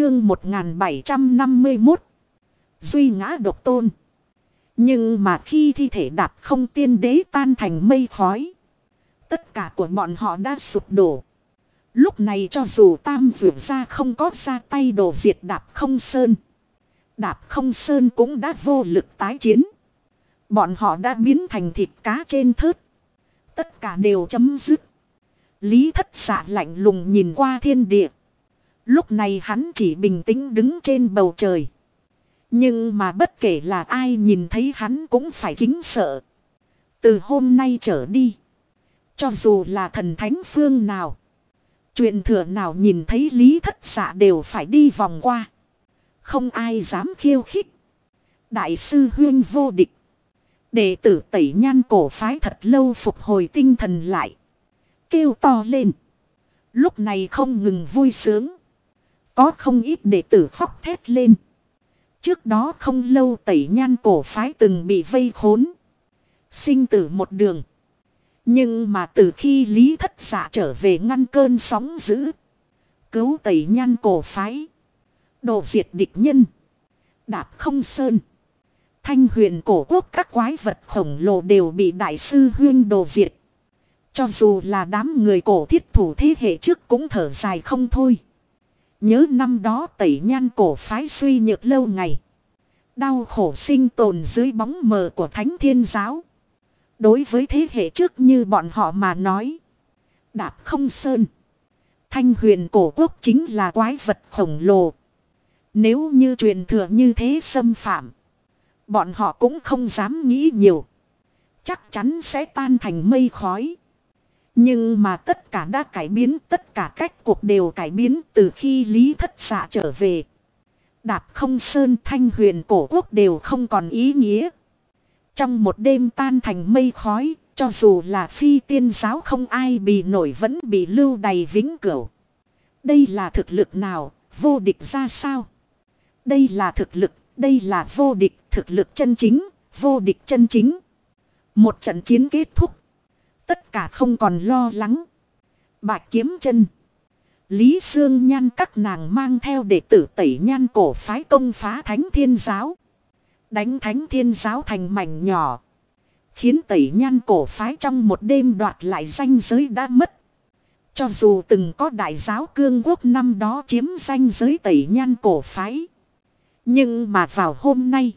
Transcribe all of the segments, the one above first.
chương 1751. Duy ngã độc tôn. Nhưng mà khi thi thể đạp không tiên đế tan thành mây khói, tất cả của bọn họ đã sụp đổ. Lúc này cho dù Tam Vượt ra không có ra tay đồ diệt đạp không sơn, đạp không sơn cũng đã vô lực tái chiến. Bọn họ đã biến thành thịt cá trên thớt. Tất cả đều chấm dứt. Lý Thất Dạ lạnh lùng nhìn qua thiên địa. Lúc này hắn chỉ bình tĩnh đứng trên bầu trời. Nhưng mà bất kể là ai nhìn thấy hắn cũng phải kính sợ. Từ hôm nay trở đi, cho dù là thần thánh phương nào, truyền thừa nào nhìn thấy Lý Thất Dạ đều phải đi vòng qua. Không ai dám khiêu khích. Đại sư Huyên vô địch. Đệ tử Tẩy Nhan cổ phái thật lâu phục hồi tinh thần lại, kêu to lên. Lúc này không ngừng vui sướng. Có không ít đệ tử khóc thét lên. Trước đó không lâu Tẩy Nhan cổ phái từng bị vây khốn, sinh tử một đường. Nhưng mà từ khi Lý Thất Dạ trở về ngăn cơn sóng dữ, cứu Tẩy Nhan cổ phái, đồ diệt địch nhân, đạp không sơn, Thanh Huyền cổ quốc các quái vật khổng lồ đều bị đại sư Huyên đồ diệt. Cho dù là đám người cổ thiết thủ thế hệ trước cũng thở dài không thôi. Nhớ năm đó Tẩy Nhan cổ phái suy nhược lâu ngày, đau khổ sinh tồn dưới bóng mờ của Thánh Thiên Giáo. Đối với thế hệ trước như bọn họ mà nói, đạp không sơn, Thanh Huyền cổ quốc chính là quái vật khổng lồ. Nếu như truyền thừa như thế xâm phạm, bọn họ cũng không dám nghĩ nhiều, chắc chắn sẽ tan thành mây khói. Nhưng mà tất cả đã cải biến, tất cả cách cuộc đều cải biến từ khi Lý Thất Dạ trở về. Đạp không sơn, Thanh Huyền cổ quốc đều không còn ý nghĩa. Trong một đêm tan thành mây khói, cho dù là Phi Tiên Giáo không ai bì nổi vẫn bị lưu đày vĩnh cửu. Đây là thực lực nào, vô địch ra sao? Đây là thực lực, đây là vô địch, thực lực chân chính, vô địch chân chính. Một trận chiến kết thúc, tất cả không còn lo lắng. Bạch Kiếm Chân, Lý Sương Nhan các nàng mang theo đệ tử Tẩy Nhan cổ phái công phá Thánh Thiên Giáo, đánh Thánh Thiên Giáo thành mảnh nhỏ, khiến Tẩy Nhan cổ phái trong một đêm đoạt lại ranh giới đã mất. Cho dù từng có đại giáo cương quốc năm đó chiếm ranh giới Tẩy Nhan cổ phái, nhưng mà vào hôm nay,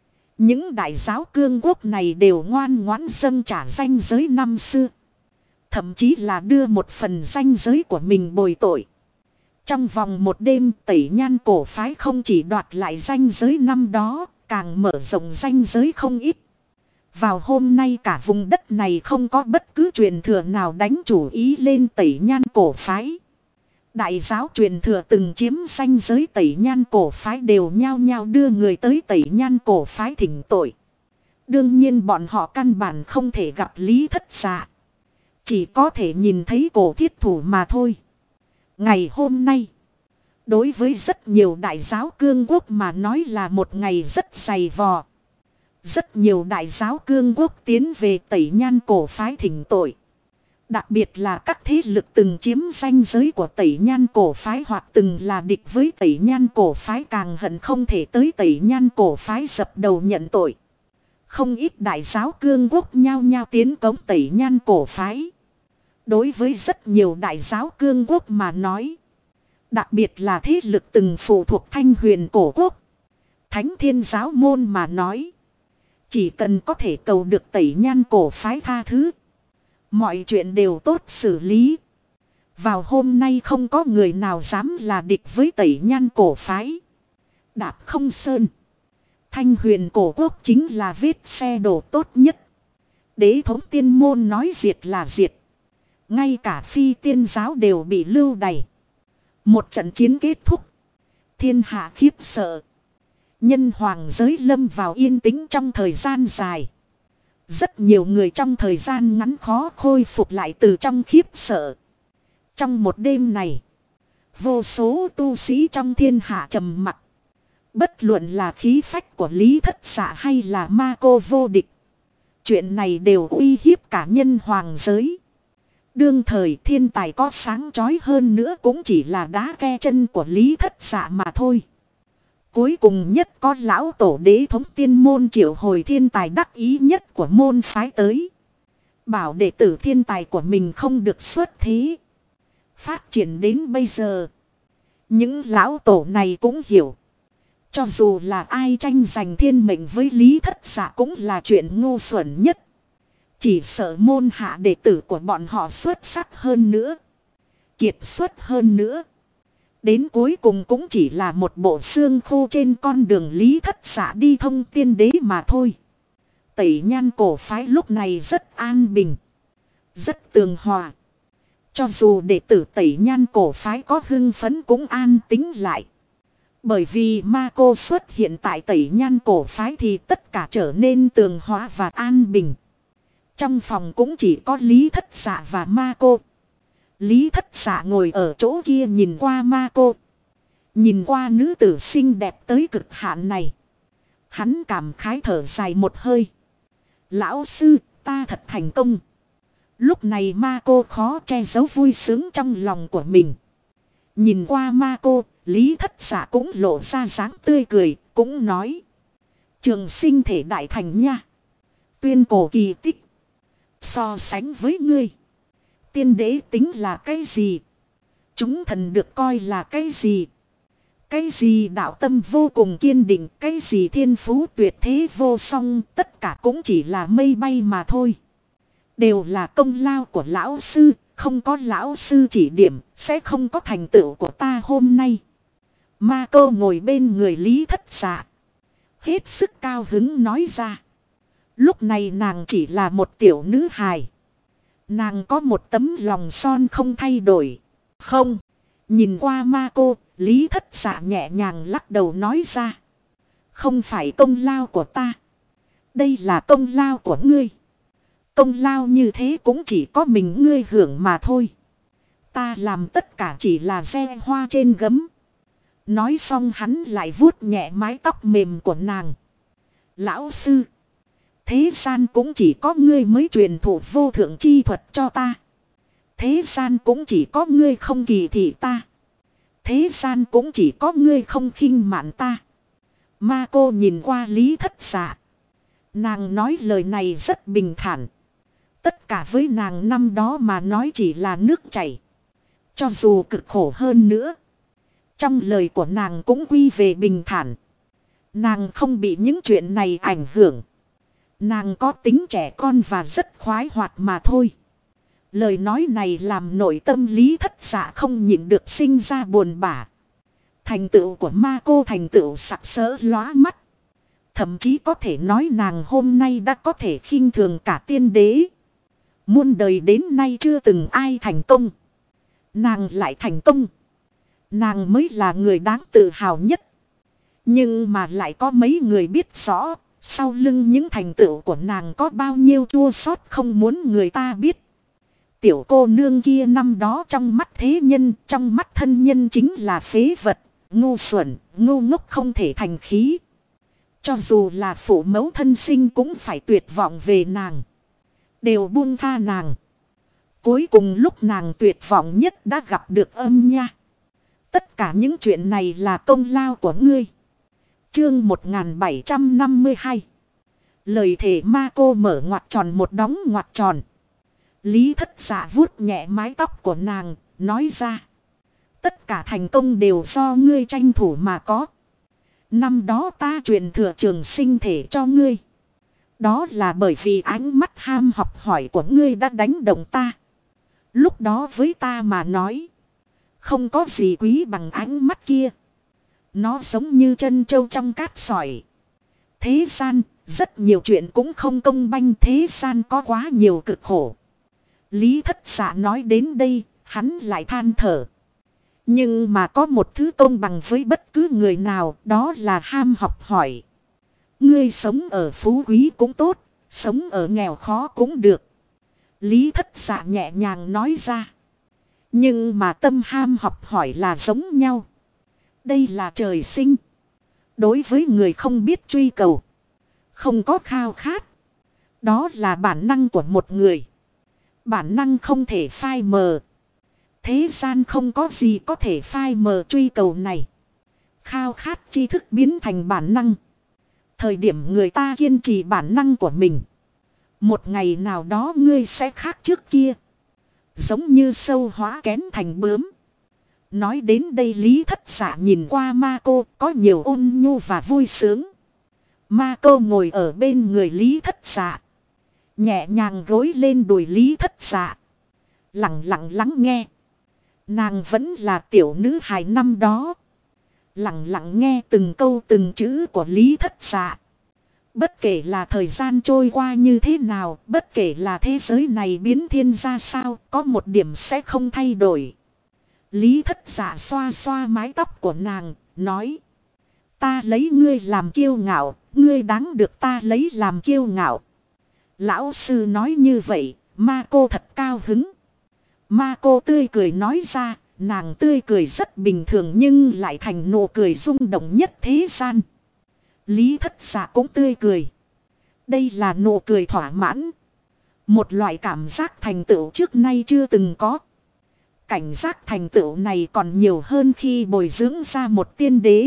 những đại giáo cương quốc này đều ngoan ngoãn dâng trả ranh giới năm xưa. Thậm chí là đưa một phần ranh giới của mình bồi tội. Trong vòng một đêm Tẩy Nhan cổ phái không chỉ đoạt lại ranh giới năm đó, càng mở rộng ranh giới không ít. Vào hôm nay cả vùng đất này không có bất cứ truyền thừa nào đánh chủ ý lên Tẩy Nhan cổ phái. Đại giáo truyền thừa từng chiếm ranh giới Tẩy Nhan cổ phái đều nhao nhao đưa người tới Tẩy Nhan cổ phái thỉnh tội. Đương nhiên bọn họ căn bản không thể gặp Lý Thất Dạ, chỉ có thể nhìn thấy cổ thiết thủ mà thôi. Ngày hôm nay, đối với rất nhiều đại giáo cương quốc mà nói là một ngày rất dày vò. Rất nhiều đại giáo cương quốc tiến về Tẩy Nhan cổ phái thỉnh tội. Đặc biệt là các thế lực từng chiếm ranh giới của Tẩy Nhan cổ phái hoặc từng là địch với Tẩy Nhan cổ phái càng hận không thể tới Tẩy Nhan cổ phái dập đầu nhận tội. Không ít đại giáo cương quốc nhao nhao tiến cống Tẩy Nhan cổ phái. Đối với rất nhiều đại giáo cương quốc mà nói, đặc biệt là thế lực từng phụ thuộc Thanh Huyền cổ quốc, Thánh Thiên Giáo môn mà nói, chỉ cần có thể cầu được Tẩy Nhan cổ phái tha thứ, mọi chuyện đều tốt xử lý. Vào hôm nay không có người nào dám là địch với Tẩy Nhan cổ phái. Đạp không sơn, Thanh Huyền cổ quốc chính là vết xe đổ tốt nhất. Đế thống tiên môn nói diệt là diệt. Ngay cả Phi Tiên Giáo đều bị lưu đày. Một trận chiến kết thúc, thiên hạ khiếp sợ. Nhân hoàng giới lâm vào yên tĩnh trong thời gian dài. Rất nhiều người trong thời gian ngắn khó khôi phục lại từ trong khiếp sợ. Trong một đêm này, vô số tu sĩ trong thiên hạ trầm mặc. Bất luận là khí phách của Lý Thất Dạ hay là ma cô vô địch, chuyện này đều uy hiếp cả nhân hoàng giới. Đương thời thiên tài có sáng chói hơn nữa cũng chỉ là đá ke chân của Lý Thất Dạ mà thôi. Cuối cùng nhất có lão tổ đế thống tiên môn triệu hồi thiên tài đắc ý nhất của môn phái tới. Bảo đệ tử thiên tài của mình không được xuất thế. Phát triển đến bây giờ. Những lão tổ này cũng hiểu. Cho dù là ai tranh giành thiên mệnh với Lý Thất Dạ cũng là chuyện ngu xuẩn nhất. Chỉ sợ môn hạ đệ tử của bọn họ xuất sắc hơn nữa. Kiệt xuất hơn nữa. Đến cuối cùng cũng chỉ là một bộ xương khô trên con đường Lý Thất Dạ đi thông tiên đế mà thôi. Tẩy Nhan cổ phái lúc này rất an bình. Rất tường hòa. Cho dù đệ tử Tẩy Nhan cổ phái có hưng phấn cũng an tính lại. Bởi vì ma cô xuất hiện tại Tẩy Nhan cổ phái thì tất cả trở nên tường hòa và an bình. Trong phòng cũng chỉ có Lý Thất Dạ và ma cô. Lý Thất Dạ ngồi ở chỗ kia nhìn qua ma cô. Nhìn qua nữ tử xinh đẹp tới cực hạn này. Hắn cảm khái thở dài một hơi. Lão sư, ta thật thành công. Lúc này ma cô khó che giấu vui sướng trong lòng của mình. Nhìn qua ma cô, Lý Thất Dạ cũng lộ ra dáng tươi cười, cũng nói. Trường sinh thể đại thành nha. Tuyên cổ kỳ tích. So sánh với ngươi. Tiên đế tính là cái gì? Chúng thần được coi là cái gì? Cái gì đạo tâm vô cùng kiên định, cái gì thiên phú tuyệt thế vô song, tất cả cũng chỉ là mây bay mà thôi. Đều là công lao của lão sư, không có lão sư chỉ điểm, sẽ không có thành tựu của ta hôm nay. Ma cô ngồi bên người Lý Thất Dạ. Hết sức cao hứng nói ra. Lúc này nàng chỉ là một tiểu nữ hài. Nàng có một tấm lòng son không thay đổi. Không. Nhìn qua ma cô, Lý Thất Dạ nhẹ nhàng lắc đầu nói ra. Không phải công lao của ta. Đây là công lao của ngươi. Công lao như thế cũng chỉ có mình ngươi hưởng mà thôi. Ta làm tất cả chỉ là gieo hoa trên gấm. Nói xong hắn lại vuốt nhẹ mái tóc mềm của nàng. Lão sư. Thế gian cũng chỉ có ngươi mới truyền thụ vô thượng chi thuật cho ta. Thế gian cũng chỉ có ngươi không kỳ thị ta. Thế gian cũng chỉ có ngươi không khinh mạn ta. Ma cô nhìn qua Lý Thất Dạ. Nàng nói lời này rất bình thản. Tất cả với nàng năm đó mà nói chỉ là nước chảy. Cho dù cực khổ hơn nữa. Trong lời của nàng cũng quy về bình thản. Nàng không bị những chuyện này ảnh hưởng. Nàng có tính trẻ con và rất khoái hoạt mà thôi. Lời nói này làm nội tâm Lý Thất Dạ không nhịn được sinh ra buồn bã. Thành tựu của ma cô thành tựu sặc sỡ lóa mắt. Thậm chí có thể nói nàng hôm nay đã có thể khinh thường cả tiên đế. Muôn đời đến nay chưa từng ai thành công. Nàng lại thành công. Nàng mới là người đáng tự hào nhất. Nhưng mà lại có mấy người biết rõ. Sau lưng những thành tựu của nàng có bao nhiêu chua xót không muốn người ta biết. Tiểu cô nương kia năm đó trong mắt thế nhân, trong mắt thân nhân chính là phế vật, ngu xuẩn, ngu ngốc không thể thành khí. Cho dù là phụ mẫu thân sinh cũng phải tuyệt vọng về nàng. Đều buông tha nàng. Cuối cùng lúc nàng tuyệt vọng nhất đã gặp được âm nha. Tất cả những chuyện này là công lao của ngươi. Chương 1752. Lời thể ma cô mở ngoặt tròn một đóng ngoặt tròn. Lý Thất Dạ vuốt nhẹ mái tóc của nàng, nói ra. Tất cả thành công đều do ngươi tranh thủ mà có. Năm đó ta truyền thừa trường sinh thể cho ngươi. Đó là bởi vì ánh mắt ham học hỏi của ngươi đã đánh động ta. Lúc đó với ta mà nói. Không có gì quý bằng ánh mắt kia. Nó giống như chân trâu trong cát sỏi. Thế gian, rất nhiều chuyện cũng không công banh, thế gian có quá nhiều cực khổ. Lý Thất Dạ nói đến đây, hắn lại than thở. Nhưng mà có một thứ công bằng với bất cứ người nào, đó là ham học hỏi. Ngươi sống ở phú quý cũng tốt, sống ở nghèo khó cũng được. Lý Thất Dạ nhẹ nhàng nói ra. Nhưng mà tâm ham học hỏi là giống nhau. Đây là trời sinh. Đối với người không biết truy cầu, không có khao khát, đó là bản năng của một người. Bản năng không thể phai mờ. Thế gian không có gì có thể phai mờ truy cầu này. Khao khát tri thức biến thành bản năng. Thời điểm người ta kiên trì bản năng của mình. Một ngày nào đó ngươi sẽ khác trước kia. Giống như sâu hóa kén thành bướm. Nói đến đây Lý Thất Dạ nhìn qua ma cô có nhiều ôn nhu và vui sướng. Ma cô ngồi ở bên người Lý Thất Dạ. Nhẹ nhàng gối lên đùi Lý Thất Dạ. Lặng lặng lắng nghe. Nàng vẫn là tiểu nữ hài năm đó. Lặng lặng nghe từng câu từng chữ của Lý Thất Dạ. Bất kể là thời gian trôi qua như thế nào, bất kể là thế giới này biến thiên ra sao, có một điểm sẽ không thay đổi. Lý Thất Dạ xoa xoa mái tóc của nàng, nói. Ta lấy ngươi làm kiêu ngạo, ngươi đáng được ta lấy làm kiêu ngạo. Lão sư nói như vậy, ma cô thật cao hứng. Ma cô tươi cười nói ra, nàng tươi cười rất bình thường nhưng lại thành nụ cười rung động nhất thế gian. Lý Thất Dạ cũng tươi cười. Đây là nụ cười thỏa mãn. Một loại cảm giác thành tựu trước nay chưa từng có. Cảnh giác thành tựu này còn nhiều hơn khi bồi dưỡng ra một tiên đế.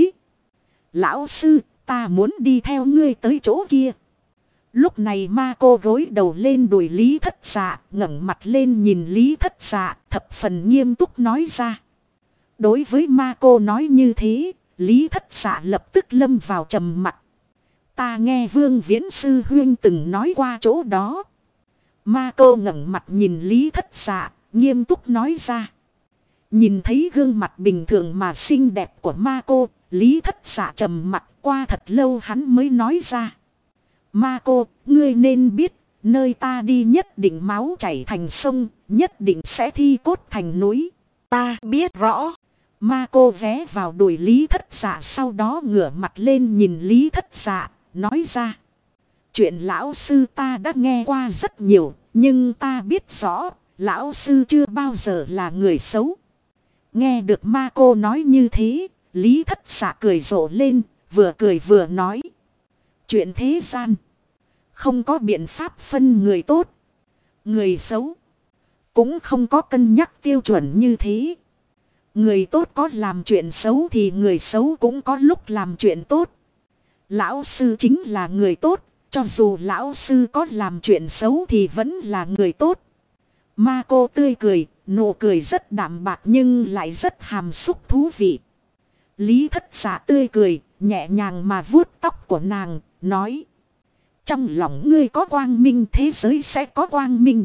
Lão sư, ta muốn đi theo ngươi tới chỗ kia. Lúc này ma cô gối đầu lên đùi Lý Thất Dạ, ngẩng mặt lên nhìn Lý Thất Dạ, thập phần nghiêm túc nói ra. Đối với ma cô nói như thế, Lý Thất Dạ lập tức lâm vào trầm mặc. Ta nghe Vương Viễn sư huynh từng nói qua chỗ đó. Ma cô ngẩng mặt nhìn Lý Thất Dạ, nghiêm túc nói ra. Nhìn thấy gương mặt bình thường mà xinh đẹp của ma cô, Lý Thất Dạ trầm mặc qua thật lâu hắn mới nói ra. Ma cô, ngươi nên biết, nơi ta đi nhất định máu chảy thành sông, nhất định sẽ thi cốt thành núi. Ta biết rõ. Ma cô ghé vào đùi Lý Thất Dạ sau đó ngửa mặt lên nhìn Lý Thất Dạ, nói ra. Chuyện lão sư ta đã nghe qua rất nhiều, nhưng ta biết rõ, lão sư chưa bao giờ là người xấu. Nghe được ma cô nói như thế, Lý Thất Dạ cười rộ lên, vừa cười vừa nói. Chuyện thế gian, không có biện pháp phân người tốt, người xấu. Cũng không có cân nhắc tiêu chuẩn như thế. Người tốt có làm chuyện xấu thì người xấu cũng có lúc làm chuyện tốt. Lão sư chính là người tốt, cho dù lão sư có làm chuyện xấu thì vẫn là người tốt. Ma cô tươi cười, nụ cười rất đạm bạc nhưng lại rất hàm xúc thú vị. Lý Thất Dạ tươi cười, nhẹ nhàng mà vuốt tóc của nàng, nói. Trong lòng ngươi có quang minh, thế giới sẽ có quang minh.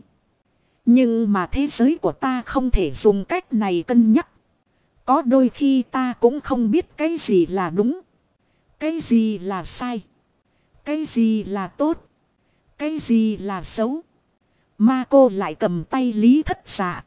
Nhưng mà thế giới của ta không thể dùng cách này cân nhắc. Có đôi khi ta cũng không biết cái gì là đúng, cái gì là sai, cái gì là tốt, cái gì là xấu. Ma cô lại cầm tay Lý Thất Dạ.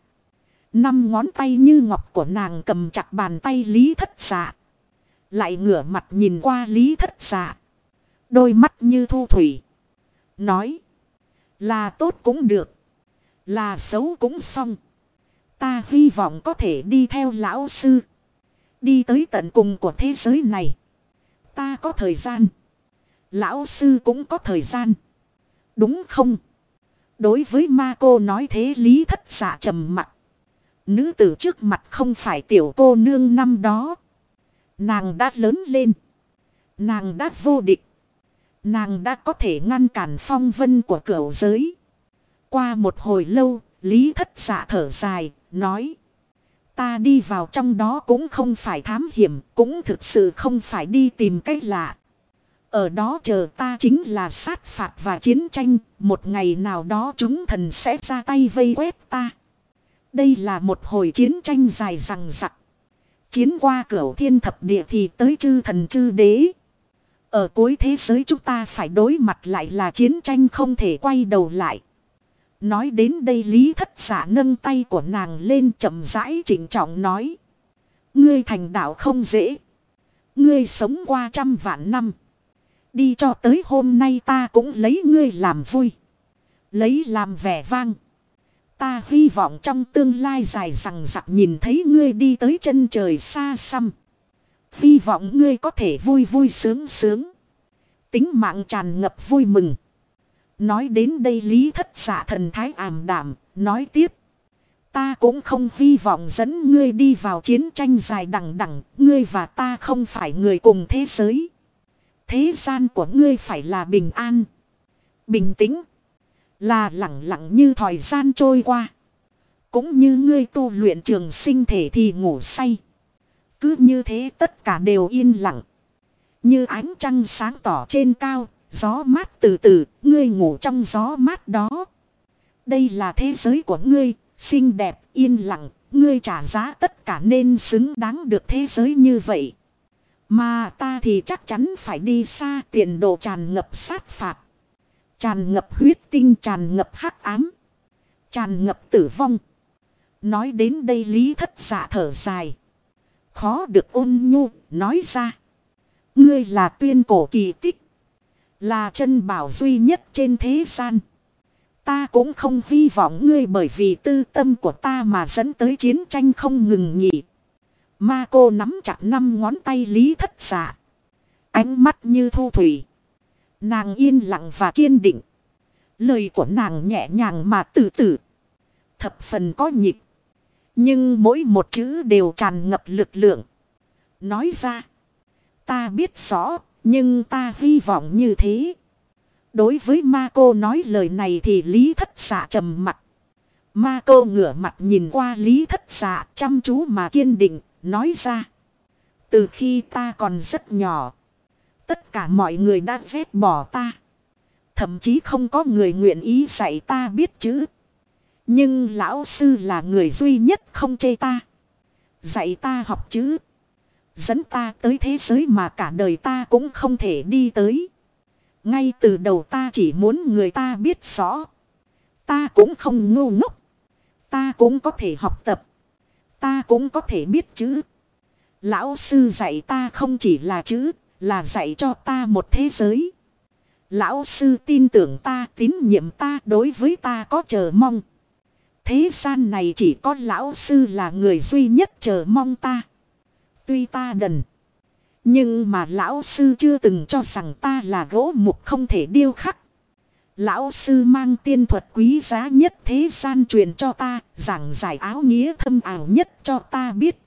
5 ngón tay như ngọc của nàng cầm chặt bàn tay Lý Thất Dạ. Lại ngửa mặt nhìn qua Lý Thất Dạ. Đôi mắt như thu thủy. Nói. Là tốt cũng được. Là xấu cũng xong. Ta hy vọng có thể đi theo lão sư. Đi tới tận cùng của thế giới này. Ta có thời gian. Lão sư cũng có thời gian. Đúng không? Đối với ma cô nói thế Lý Thất Dạ trầm mặc. Nữ tử trước mặt không phải tiểu cô nương năm đó. Nàng đã lớn lên. Nàng đã vô địch. Nàng đã có thể ngăn cản phong vân của cửu giới. Qua một hồi lâu, Lý Thất Dạ thở dài, nói. Ta đi vào trong đó cũng không phải thám hiểm, cũng thực sự không phải đi tìm cách lạ. Ở đó chờ ta chính là sát phạt và chiến tranh, một ngày nào đó chúng thần sẽ ra tay vây quét ta. Đây là một hồi chiến tranh dài dằng dặc. Chiến qua cửu thiên thập địa thì tới chư thần chư đế. Ở cuối thế giới chúng ta phải đối mặt lại là chiến tranh không thể quay đầu lại. Nói đến đây Lý Thất Dạ nâng tay của nàng lên chậm rãi trịnh trọng nói. Ngươi thành đạo không dễ. Ngươi sống qua 100 vạn năm. Đi cho tới hôm nay ta cũng lấy ngươi làm vui. Lấy làm vẻ vang. Ta hy vọng trong tương lai dài rằng rặc nhìn thấy ngươi đi tới chân trời xa xăm. Hy vọng ngươi có thể vui vui sướng sướng. Tính mạng tràn ngập vui mừng. Nói đến đây Lý Thất Dạ thần thái ảm đạm, nói tiếp. Ta cũng không hy vọng dẫn ngươi đi vào chiến tranh dài đằng đẵng, ngươi và ta không phải người cùng thế giới. Thế gian của ngươi phải là bình an, bình tĩnh, là lặng lặng như thời gian trôi qua. Cũng như ngươi tu luyện trường sinh thể thì ngủ say. Cứ như thế tất cả đều yên lặng. Như ánh trăng sáng tỏ trên cao, gió mát từ từ, ngươi ngủ trong gió mát đó. Đây là thế giới của ngươi, xinh đẹp, yên lặng, ngươi trả giá tất cả nên xứng đáng được thế giới như vậy. Mà ta thì chắc chắn phải đi xa, tiền đồ tràn ngập sát phạt. Tràn ngập huyết tinh, tràn ngập hắc ám, tràn ngập tử vong. Nói đến đây Lý Thất Dạ thở dài. Khó được ôn nhu, nói ra. Ngươi là tuyên cổ kỳ tích, là chân bảo duy nhất trên thế gian. Ta cũng không hy vọng ngươi bởi vì tư tâm của ta mà dẫn tới chiến tranh không ngừng nghỉ. Ma cô nắm chặt 5 ngón tay Lý Thất Dạ. Ánh mắt như thu thủy. Nàng yên lặng và kiên định. Lời của nàng nhẹ nhàng mà từ từ. Thập phần có nhịp. Nhưng mỗi một chữ đều tràn ngập lực lượng. Nói ra. Ta biết rõ, nhưng ta hy vọng như thế. Đối với ma cô nói lời này thì Lý Thất Dạ trầm mặt. Ma cô ngửa mặt nhìn qua Lý Thất Dạ chăm chú mà kiên định, nói ra. Từ khi ta còn rất nhỏ, tất cả mọi người đã ghét bỏ ta. Thậm chí không có người nguyện ý dạy ta biết chữ. Nhưng lão sư là người duy nhất không chê ta. Dạy ta học chữ. Dẫn ta tới thế giới mà cả đời ta cũng không thể đi tới. Ngay từ đầu ta chỉ muốn người ta biết rõ. Ta cũng không ngu ngốc. Ta cũng có thể học tập. Ta cũng có thể biết chữ. Lão sư dạy ta không chỉ là chữ, là dạy cho ta một thế giới. Lão sư tin tưởng ta, tín nhiệm ta, đối với ta có chờ mong. Thế gian này chỉ có lão sư là người duy nhất chờ mong ta. Tuy ta đần, nhưng mà lão sư chưa từng cho rằng ta là gỗ mục không thể điêu khắc. Lão sư mang tiên thuật quý giá nhất thế gian truyền cho ta, giảng giải áo nghĩa thâm ảo nhất cho ta biết.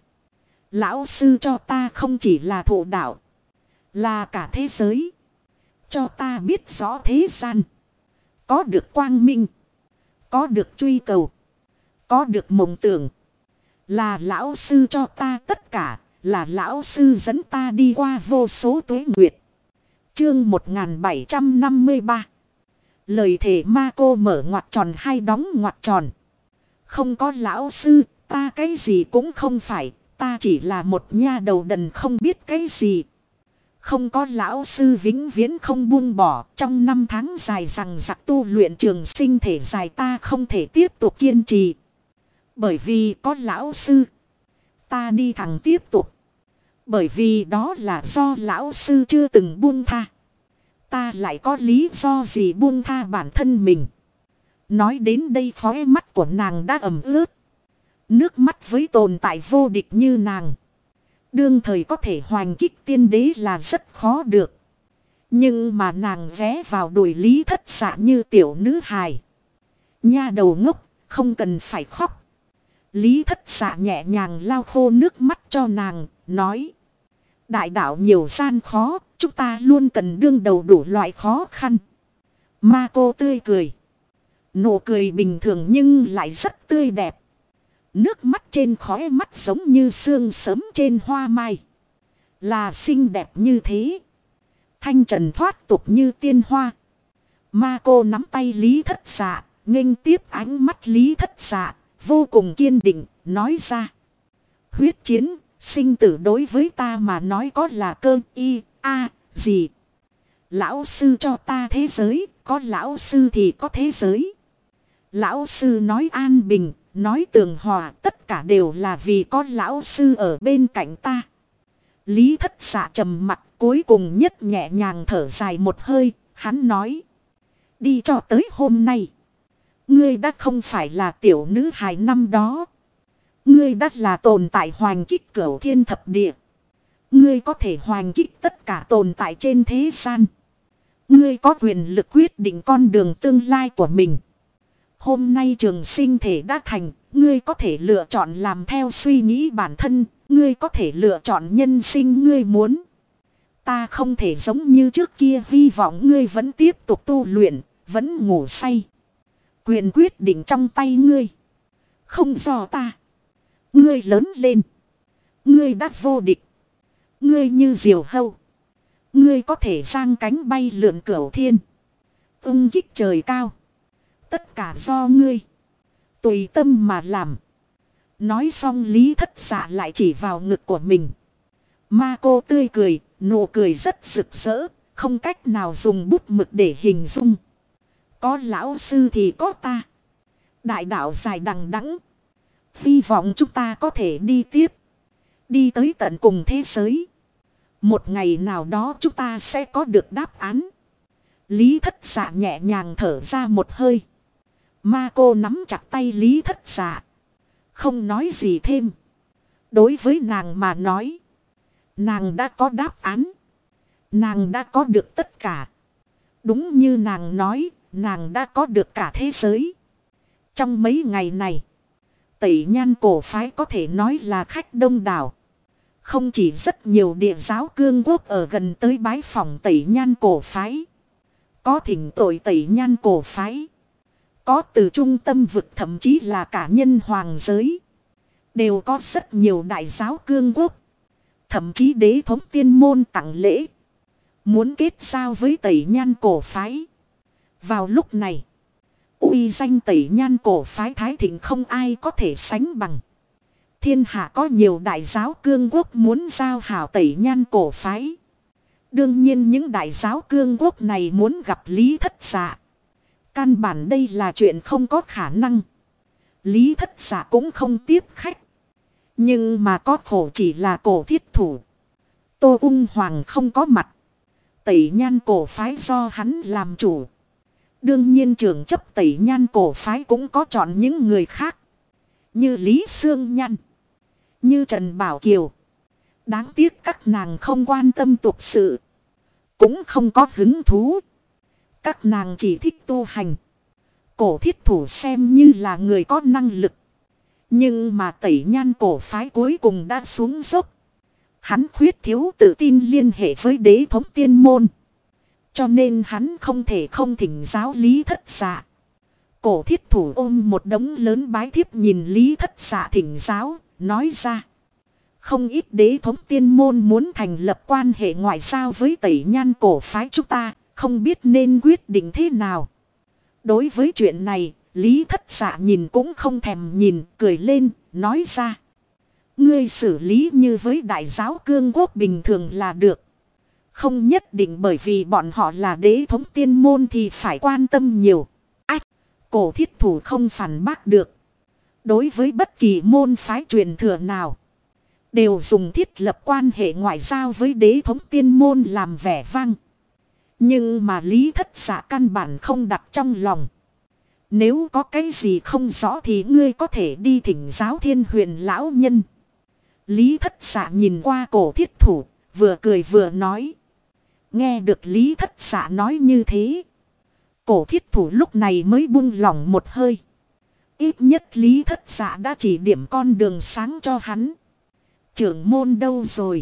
Lão sư cho ta không chỉ là thụ đạo, là cả thế giới. Cho ta biết rõ thế gian. Có được quang minh, có được truy cầu, có được mộng tưởng. Là lão sư cho ta tất cả. Là lão sư dẫn ta đi qua vô số tuế nguyệt. Chương 1753. Lời thề ma cô mở ngoặc tròn hay đóng ngoặc tròn. Không có lão sư, ta cái gì cũng không phải. Ta chỉ là một nha đầu đần không biết cái gì. Không có lão sư vĩnh viễn không buông bỏ. Trong 5 tháng dài rằng giặc tu luyện trường sinh thể dài ta không thể tiếp tục kiên trì. Bởi vì có lão sư, ta đi thẳng tiếp tục. Bởi vì đó là do lão sư chưa từng buông tha. Ta lại có lý do gì buông tha bản thân mình. Nói đến đây khóe mắt của nàng đã ẩm ướt. Nước mắt với tồn tại vô địch như nàng. Đương thời có thể hoành kích tiên đế là rất khó được. Nhưng mà nàng ghé vào đùi Lý Thất Dạ như tiểu nữ hài. Nha đầu ngốc, không cần phải khóc. Lý Thất Dạ nhẹ nhàng lau khô nước mắt cho nàng, nói. Đại đạo nhiều gian khó, chúng ta luôn cần đương đầu đủ loại khó khăn. Ma cô tươi cười. Nụ cười bình thường nhưng lại rất tươi đẹp. Nước mắt trên khóe mắt giống như sương sớm trên hoa mai. Là xinh đẹp như thế. Thanh trần thoát tục như tiên hoa. Ma cô nắm tay Lý Thất Dạ, nghênh tiếp ánh mắt Lý Thất Dạ, vô cùng kiên định, nói ra. Huyết chiến, sinh tử đối với ta mà nói có là cơ gì. Lão sư cho ta thế giới, có lão sư thì có thế giới. Lão sư nói an bình, nói tường hòa, tất cả đều là vì có lão sư ở bên cạnh ta. Lý Thất Dạ trầm mặt, cuối cùng nhất nhẹ nhàng thở dài một hơi, hắn nói. Đi cho tới hôm nay, ngươi đã không phải là tiểu nữ hài năm đó. Ngươi đã là tồn tại hoành kích cửu thiên thập địa. Ngươi có thể hoành kích tất cả tồn tại trên thế gian. Ngươi có quyền lực quyết định con đường tương lai của mình. Hôm nay trường sinh thể đã thành, ngươi có thể lựa chọn làm theo suy nghĩ bản thân, ngươi có thể lựa chọn nhân sinh ngươi muốn. Ta không thể giống như trước kia, hy vọng ngươi vẫn tiếp tục tu luyện, vẫn ngủ say. Quyền quyết định trong tay ngươi. Không do ta. Ngươi lớn lên. Ngươi đã vô địch. Ngươi như diều hâu. Ngươi có thể giang cánh bay lượn cửu thiên. Ung kích trời cao. Tất cả do ngươi. Tùy tâm mà làm. Nói xong Lý Thất Dạ lại chỉ vào ngực của mình. Ma cô tươi cười, nụ cười rất rực rỡ, không cách nào dùng bút mực để hình dung. Có lão sư thì có ta. Đại đạo dài đằng đẵng. Hy vọng chúng ta có thể đi tiếp. Đi tới tận cùng thế giới. Một ngày nào đó chúng ta sẽ có được đáp án. Lý Thất Dạ nhẹ nhàng thở ra một hơi. Ma cô nắm chặt tay Lý Thất Dạ. Không nói gì thêm. Đối với nàng mà nói. Nàng đã có đáp án. Nàng đã có được tất cả. Đúng như nàng nói, nàng đã có được cả thế giới. Trong mấy ngày này, Tẩy Nhan cổ phái có thể nói là khách đông đảo. Không chỉ rất nhiều địa giáo cương quốc ở gần tới bái phòng Tẩy Nhan cổ phái. Có thỉnh tội Tẩy Nhan cổ phái. Có từ trung tâm vực thậm chí là cả nhân hoàng giới. Đều có rất nhiều đại giáo cương quốc. Thậm chí đế thống tiên môn tặng lễ. Muốn kết giao với Tẩy Nhan cổ phái. Vào lúc này, uy danh Tẩy Nhan cổ phái thái thịnh không ai có thể sánh bằng. Thiên hạ có nhiều đại giáo cương quốc muốn giao hảo Tẩy Nhan cổ phái. Đương nhiên những đại giáo cương quốc này muốn gặp Lý Thất Dạ. Căn bản đây là chuyện không có khả năng. Lý Thất Dạ cũng không tiếp khách. Nhưng mà có khổ chỉ là cổ thiết thủ. Tô Ung Hoàng không có mặt. Tẩy Nhan cổ phái do hắn làm chủ. Đương nhiên trưởng chấp Tẩy Nhan cổ phái cũng có chọn những người khác. Như Lý Sương Nhan. Như Trần Bảo Kiều. Đáng tiếc các nàng không quan tâm tục sự. Cũng không có hứng thú. Các nàng chỉ thích tu hành. Cổ thiết thủ xem như là người có năng lực. Nhưng mà Tẩy Nhan cổ phái cuối cùng đã xuống dốc. Hắn khuyết thiếu tự tin liên hệ với đế thống tiên môn. Cho nên hắn không thể không thỉnh giáo Lý Thất Dạ. Cổ thiết thủ ôm một đống lớn bái thiếp nhìn Lý Thất Dạ thỉnh giáo, nói ra. Không ít đế thống tiên môn muốn thành lập quan hệ ngoại giao với Tẩy Nhan cổ phái chúng ta, không biết nên quyết định thế nào. Đối với chuyện này, Lý Thất Dạ nhìn cũng không thèm nhìn, cười lên, nói ra. Ngươi xử lý như với đại giáo cương quốc bình thường là được. Không nhất định bởi vì bọn họ là đế thống tiên môn thì phải quan tâm nhiều. Ách, cổ thiết thủ không phản bác được. Đối với bất kỳ môn phái truyền thừa nào, đều dùng thiết lập quan hệ ngoại giao với đế thống tiên môn làm vẻ vang. Nhưng mà Lý Thất Dạ căn bản không đặt trong lòng. Nếu có cái gì không rõ thì ngươi có thể đi thỉnh giáo Thiên Huyền lão nhân. Lý Thất Dạ nhìn qua cổ thiết thủ, vừa cười vừa nói. Nghe được Lý Thất Dạ nói như thế, cổ thiết thủ lúc này mới buông lỏng một hơi. Ít nhất Lý Thất Dạ đã chỉ điểm con đường sáng cho hắn. Trưởng môn đâu rồi?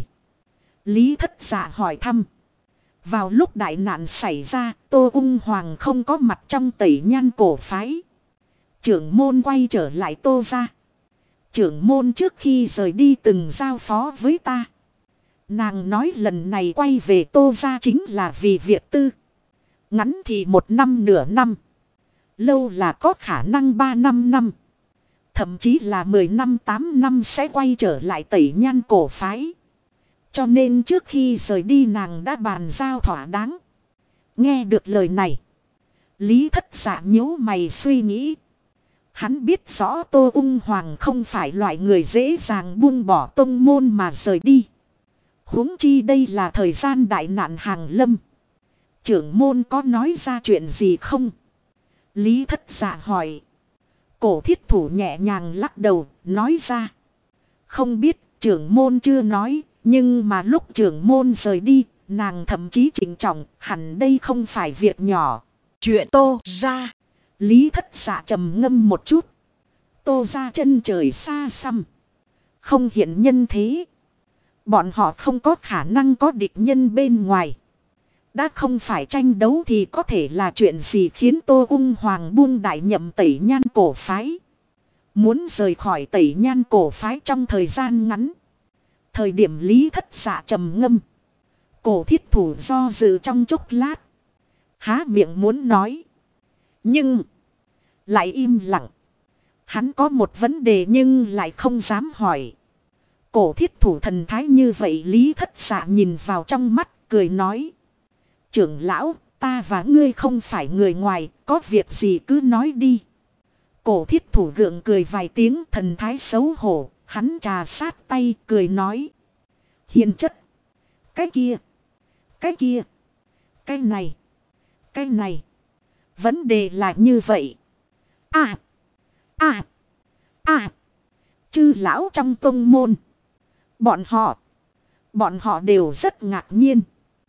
Lý Thất Dạ hỏi thăm. Vào lúc đại nạn xảy ra, Tô Ung Hoàng không có mặt trong Tẩy Nhan cổ phái. Trưởng môn quay trở lại Tô ra. Trưởng môn trước khi rời đi từng giao phó với ta. Nàng nói lần này quay về Tô ra chính là vì việc tư. Ngắn thì 1 năm nửa năm. Lâu là có khả năng 3-5 năm. Thậm chí là 10 năm 8 năm sẽ quay trở lại Tẩy Nhan cổ phái. Cho nên trước khi rời đi nàng đã bàn giao thỏa đáng. Nghe được lời này, Lý Thất Dạ nhíu mày suy nghĩ. Hắn biết rõ Tô Ung Hoàng không phải loại người dễ dàng buông bỏ tông môn mà rời đi. Huống chi đây là thời gian đại nạn hàng lâm. Trưởng môn có nói ra chuyện gì không? Lý Thất Dạ hỏi. Cổ thiết thủ nhẹ nhàng lắc đầu, nói ra. Không biết, trưởng môn chưa nói, nhưng mà lúc trưởng môn rời đi, nàng thậm chí trịnh trọng, hẳn đây không phải việc nhỏ. Chuyện Tô ra. Lý Thất Dạ trầm ngâm một chút. Tô ra chân trời xa xăm. Không hiện nhân thế. Bọn họ không có khả năng có địch nhân bên ngoài. Đã không phải tranh đấu thì có thể là chuyện gì khiến Tô Ung Hoàng buông đại nhậm Tẩy Nhan cổ phái. Muốn rời khỏi Tẩy Nhan cổ phái trong thời gian ngắn. Thời điểm Lý Thất Dạ trầm ngâm. Cổ thiết thủ do dự trong chốc lát. Há miệng muốn nói. Nhưng. Lại im lặng. Hắn có một vấn đề nhưng lại không dám hỏi. Cổ thiết thủ thần thái như vậy Lý Thất Dạ nhìn vào trong mắt cười nói. Trưởng lão, ta và ngươi không phải người ngoài, có việc gì cứ nói đi. Cổ thiết thủ gượng cười vài tiếng thần thái xấu hổ, hắn trà sát tay cười nói. Hiền chất. Cái kia. Cái kia. Cái này. Cái này. Vấn đề là như vậy. Chư lão trong tông môn. Bọn họ đều rất ngạc nhiên.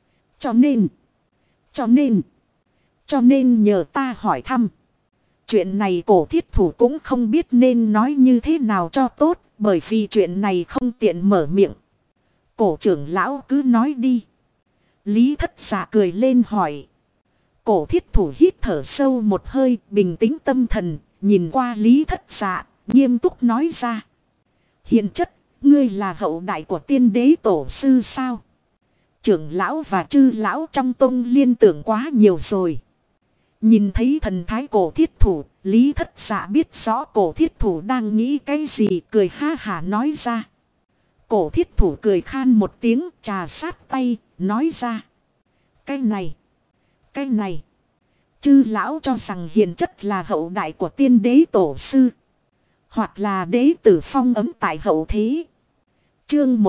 Cho nên nhờ ta hỏi thăm. Chuyện này cổ thiết thủ cũng không biết nên nói như thế nào cho tốt. Bởi vì chuyện này không tiện mở miệng. Cổ trưởng lão cứ nói đi. Lý Thất Dạ cười lên hỏi. Cổ thiết thủ hít thở sâu một hơi bình tĩnh tâm thần. Nhìn qua Lý Thất Dạ nghiêm túc nói ra. Hiền chất, ngươi là hậu đại của tiên đế tổ sư sao? Trưởng lão và chư lão trong tông liên tưởng quá nhiều rồi. Nhìn thấy thần thái cổ thiết thủ, Lý Thất Dạ biết rõ cổ thiết thủ đang nghĩ cái gì cười ha hả nói ra. Cổ thiết thủ cười khan một tiếng trà sát tay, nói ra. Cái này. Chư lão cho rằng hiền chất là hậu đại của tiên đế tổ sư. Hoặc là đế tử phong ấm tại hậu thế. Chương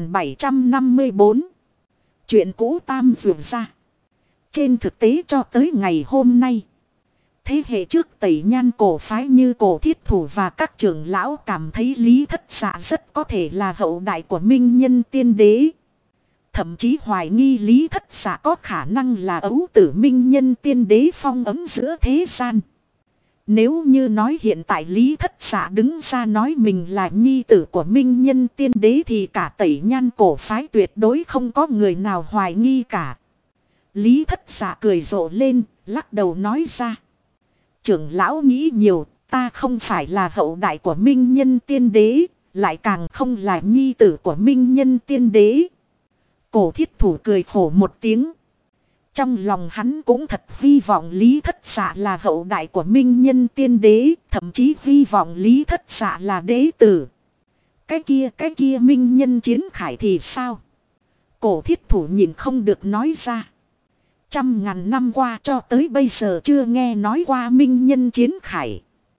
1754. Chuyện cũ tam vượt ra. Trên thực tế cho tới ngày hôm nay. Thế hệ trước Tẩy Nhan cổ phái như cổ thiết thủ và các trưởng lão cảm thấy Lý Thất Dạ rất có thể là hậu đại của minh nhân tiên đế. Thậm chí hoài nghi Lý Thất Dạ có khả năng là ấu tử minh nhân tiên đế phong ấm giữa thế gian. Nếu như nói hiện tại Lý Thất Dạ đứng ra nói mình là nhi tử của minh nhân tiên đế thì cả Tẩy Nhan cổ phái tuyệt đối không có người nào hoài nghi cả. Lý Thất Dạ cười rộ lên, lắc đầu nói ra. Trưởng lão nghĩ nhiều, ta không phải là hậu đại của minh nhân tiên đế, lại càng không là nhi tử của minh nhân tiên đế. Cổ thiết thủ cười khổ một tiếng. Trong lòng hắn cũng thật hy vọng Lý Thất Dạ là hậu đại của minh nhân tiên đế, thậm chí hy vọng Lý Thất Dạ là đế tử. Cái kia minh nhân chiến khải thì sao? Cổ thiết thủ nhìn không được nói ra. 100.000 năm qua cho tới bây giờ chưa nghe nói qua minh nhân chiến khải.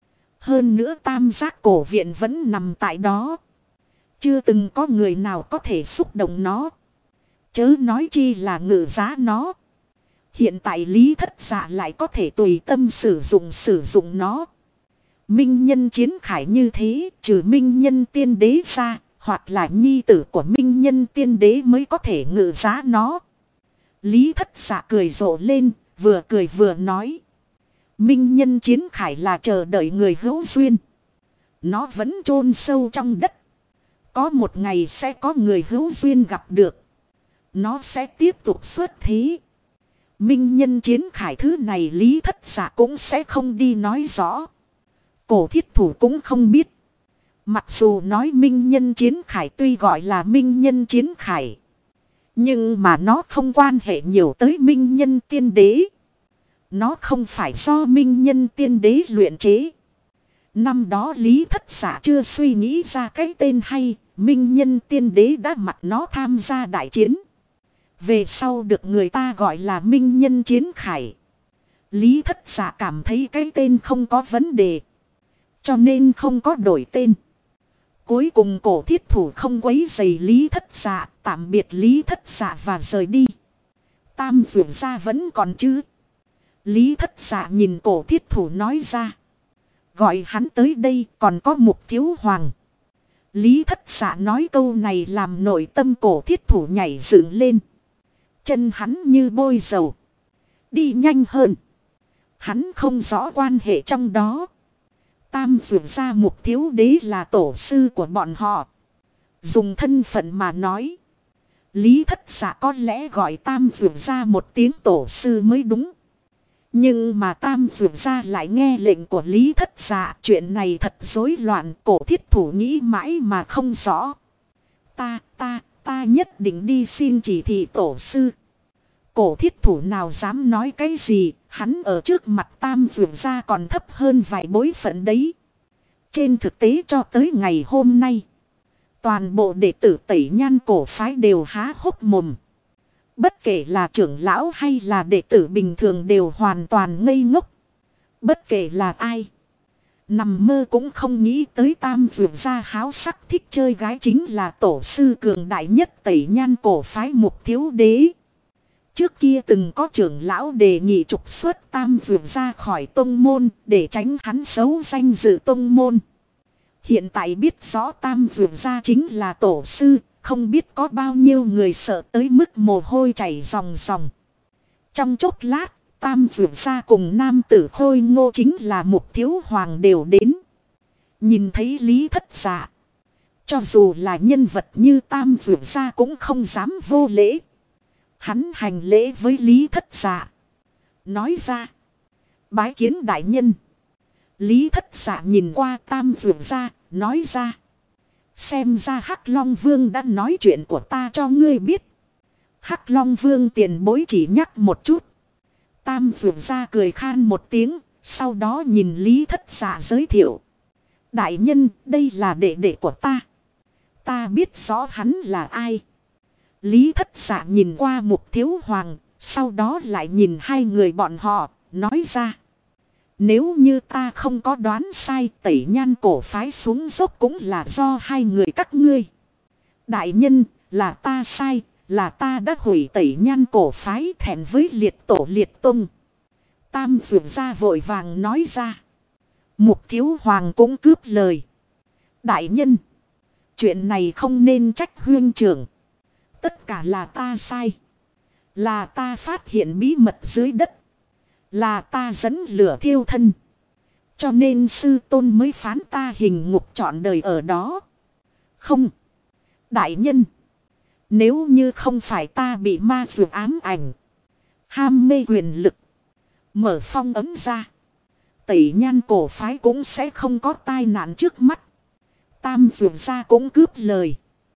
Hơn nữa tam giác cổ viện vẫn nằm tại đó. Chưa từng có người nào có thể xúc động nó. Chớ nói chi là ngự giá nó. Hiện tại Lý Thất Dạ lại có thể tùy tâm sử dụng nó. Minh nhân chiến khải như thế, trừ minh nhân tiên đế ra, hoặc là nhi tử của minh nhân tiên đế mới có thể ngự giá nó. Lý Thất Dạ cười rộ lên, vừa cười vừa nói. Minh nhân chiến khải là chờ đợi người hữu duyên. Nó vẫn chôn sâu trong đất. Có một ngày sẽ có người hữu duyên gặp được. Nó sẽ tiếp tục xuất thế. Minh nhân chiến khải thứ này Lý Thất Dạ cũng sẽ không đi nói rõ. Cổ thiết thủ cũng không biết. Mặc dù nói minh nhân chiến khải tuy gọi là minh nhân chiến khải. Nhưng mà nó không quan hệ nhiều tới minh nhân tiên đế. Nó không phải do minh nhân tiên đế luyện chế. Năm đó Lý Thất Dạ chưa suy nghĩ ra cái tên hay. Minh nhân tiên đế đã mặc nó tham gia đại chiến. Về sau được người ta gọi là minh nhân chiến khải. Lý Thất Dạ cảm thấy cái tên không có vấn đề. Cho nên không có đổi tên. Cuối cùng cổ thiết thủ không quấy rầy Lý Thất Dạ, tạm biệt Lý Thất Dạ và rời đi. Tam vượt ra vẫn còn chứ. Lý Thất Dạ nhìn cổ thiết thủ nói ra. Gọi hắn tới đây còn có Mục Thiếu Hoàng. Lý Thất Dạ nói câu này làm nội tâm cổ thiết thủ nhảy dựng lên. Chân hắn như bôi dầu. Đi nhanh hơn. Hắn không rõ quan hệ trong đó. Tam vượt ra Mục Thiếu Đế là tổ sư của bọn họ. Dùng thân phận mà nói. Lý Thất Dạ có lẽ gọi Tam vượt ra một tiếng tổ sư mới đúng. Nhưng mà Tam vượt ra lại nghe lệnh của Lý Thất Dạ. Chuyện này thật rối loạn. Cổ thiết thủ nghĩ mãi mà không rõ. Ta nhất định đi xin chỉ thị tổ sư. Cổ thiết thủ nào dám nói cái gì. Hắn ở trước mặt Tam vượt ra còn thấp hơn vài bối phận đấy. Trên thực tế cho tới ngày hôm nay. Toàn bộ đệ tử Tẩy Nhan cổ phái đều há hốc mồm. Bất kể là trưởng lão hay là đệ tử bình thường đều hoàn toàn ngây ngốc. Bất kể là ai. Nằm mơ cũng không nghĩ tới Tam vượt ra háo sắc thích chơi gái chính là tổ sư cường đại nhất Tẩy Nhan cổ phái Mục Thiếu Đế. Trước kia từng có trưởng lão đề nghị trục xuất Tam vượt ra khỏi tông môn để tránh hắn xấu danh dự tông môn. Hiện tại biết rõ Tam vượt ra chính là tổ sư, không biết có bao nhiêu người sợ tới mức mồ hôi chảy ròng ròng. Trong chốc lát, Tam vượt ra cùng nam tử khôi ngô chính là Mục Thiếu Hoàng đều đến. Nhìn thấy Lý Thất Dạ. Cho dù là nhân vật như Tam vượt ra cũng không dám vô lễ. Hắn hành lễ với Lý Thất Dạ. Nói ra. Bái kiến đại nhân. Lý Thất Dạ nhìn qua Tam vượt ra. Nói ra. Xem ra Hắc Long Vương đã nói chuyện của ta cho ngươi biết. Hắc Long Vương tiền bối chỉ nhắc một chút. Tam vượt ra cười khan một tiếng. Sau đó nhìn Lý Thất Dạ giới thiệu. Đại nhân, đây là đệ đệ của ta. Ta biết rõ hắn là ai. Lý Thất Dạ nhìn qua Mục Thiếu Hoàng. Sau đó lại nhìn hai người bọn họ. Nói ra. Nếu như ta không có đoán sai, Tẩy Nhan cổ phái xuống dốc cũng là do hai người các ngươi. Đại nhân, là ta sai, là ta đã hủy Tẩy Nhan cổ phái thẹn với liệt tổ liệt tông. Tam vượt ra vội vàng nói ra. Mục Thiếu Hoàng cũng cướp lời. Đại nhân, chuyện này không nên trách huynh trưởng. Tất cả là ta sai. Là ta phát hiện bí mật dưới đất. Là ta dẫn lửa thiêu thân. Cho nên sư tôn mới phán ta hình ngục trọn đời ở đó. Không. Đại nhân. Nếu như không phải ta bị ma dược ám ảnh. Ham mê quyền lực. Mở phong ấm ra. Tẩy Nhan cổ phái cũng sẽ không có tai nạn trước mắt. Tam dược ra cũng cướp lời.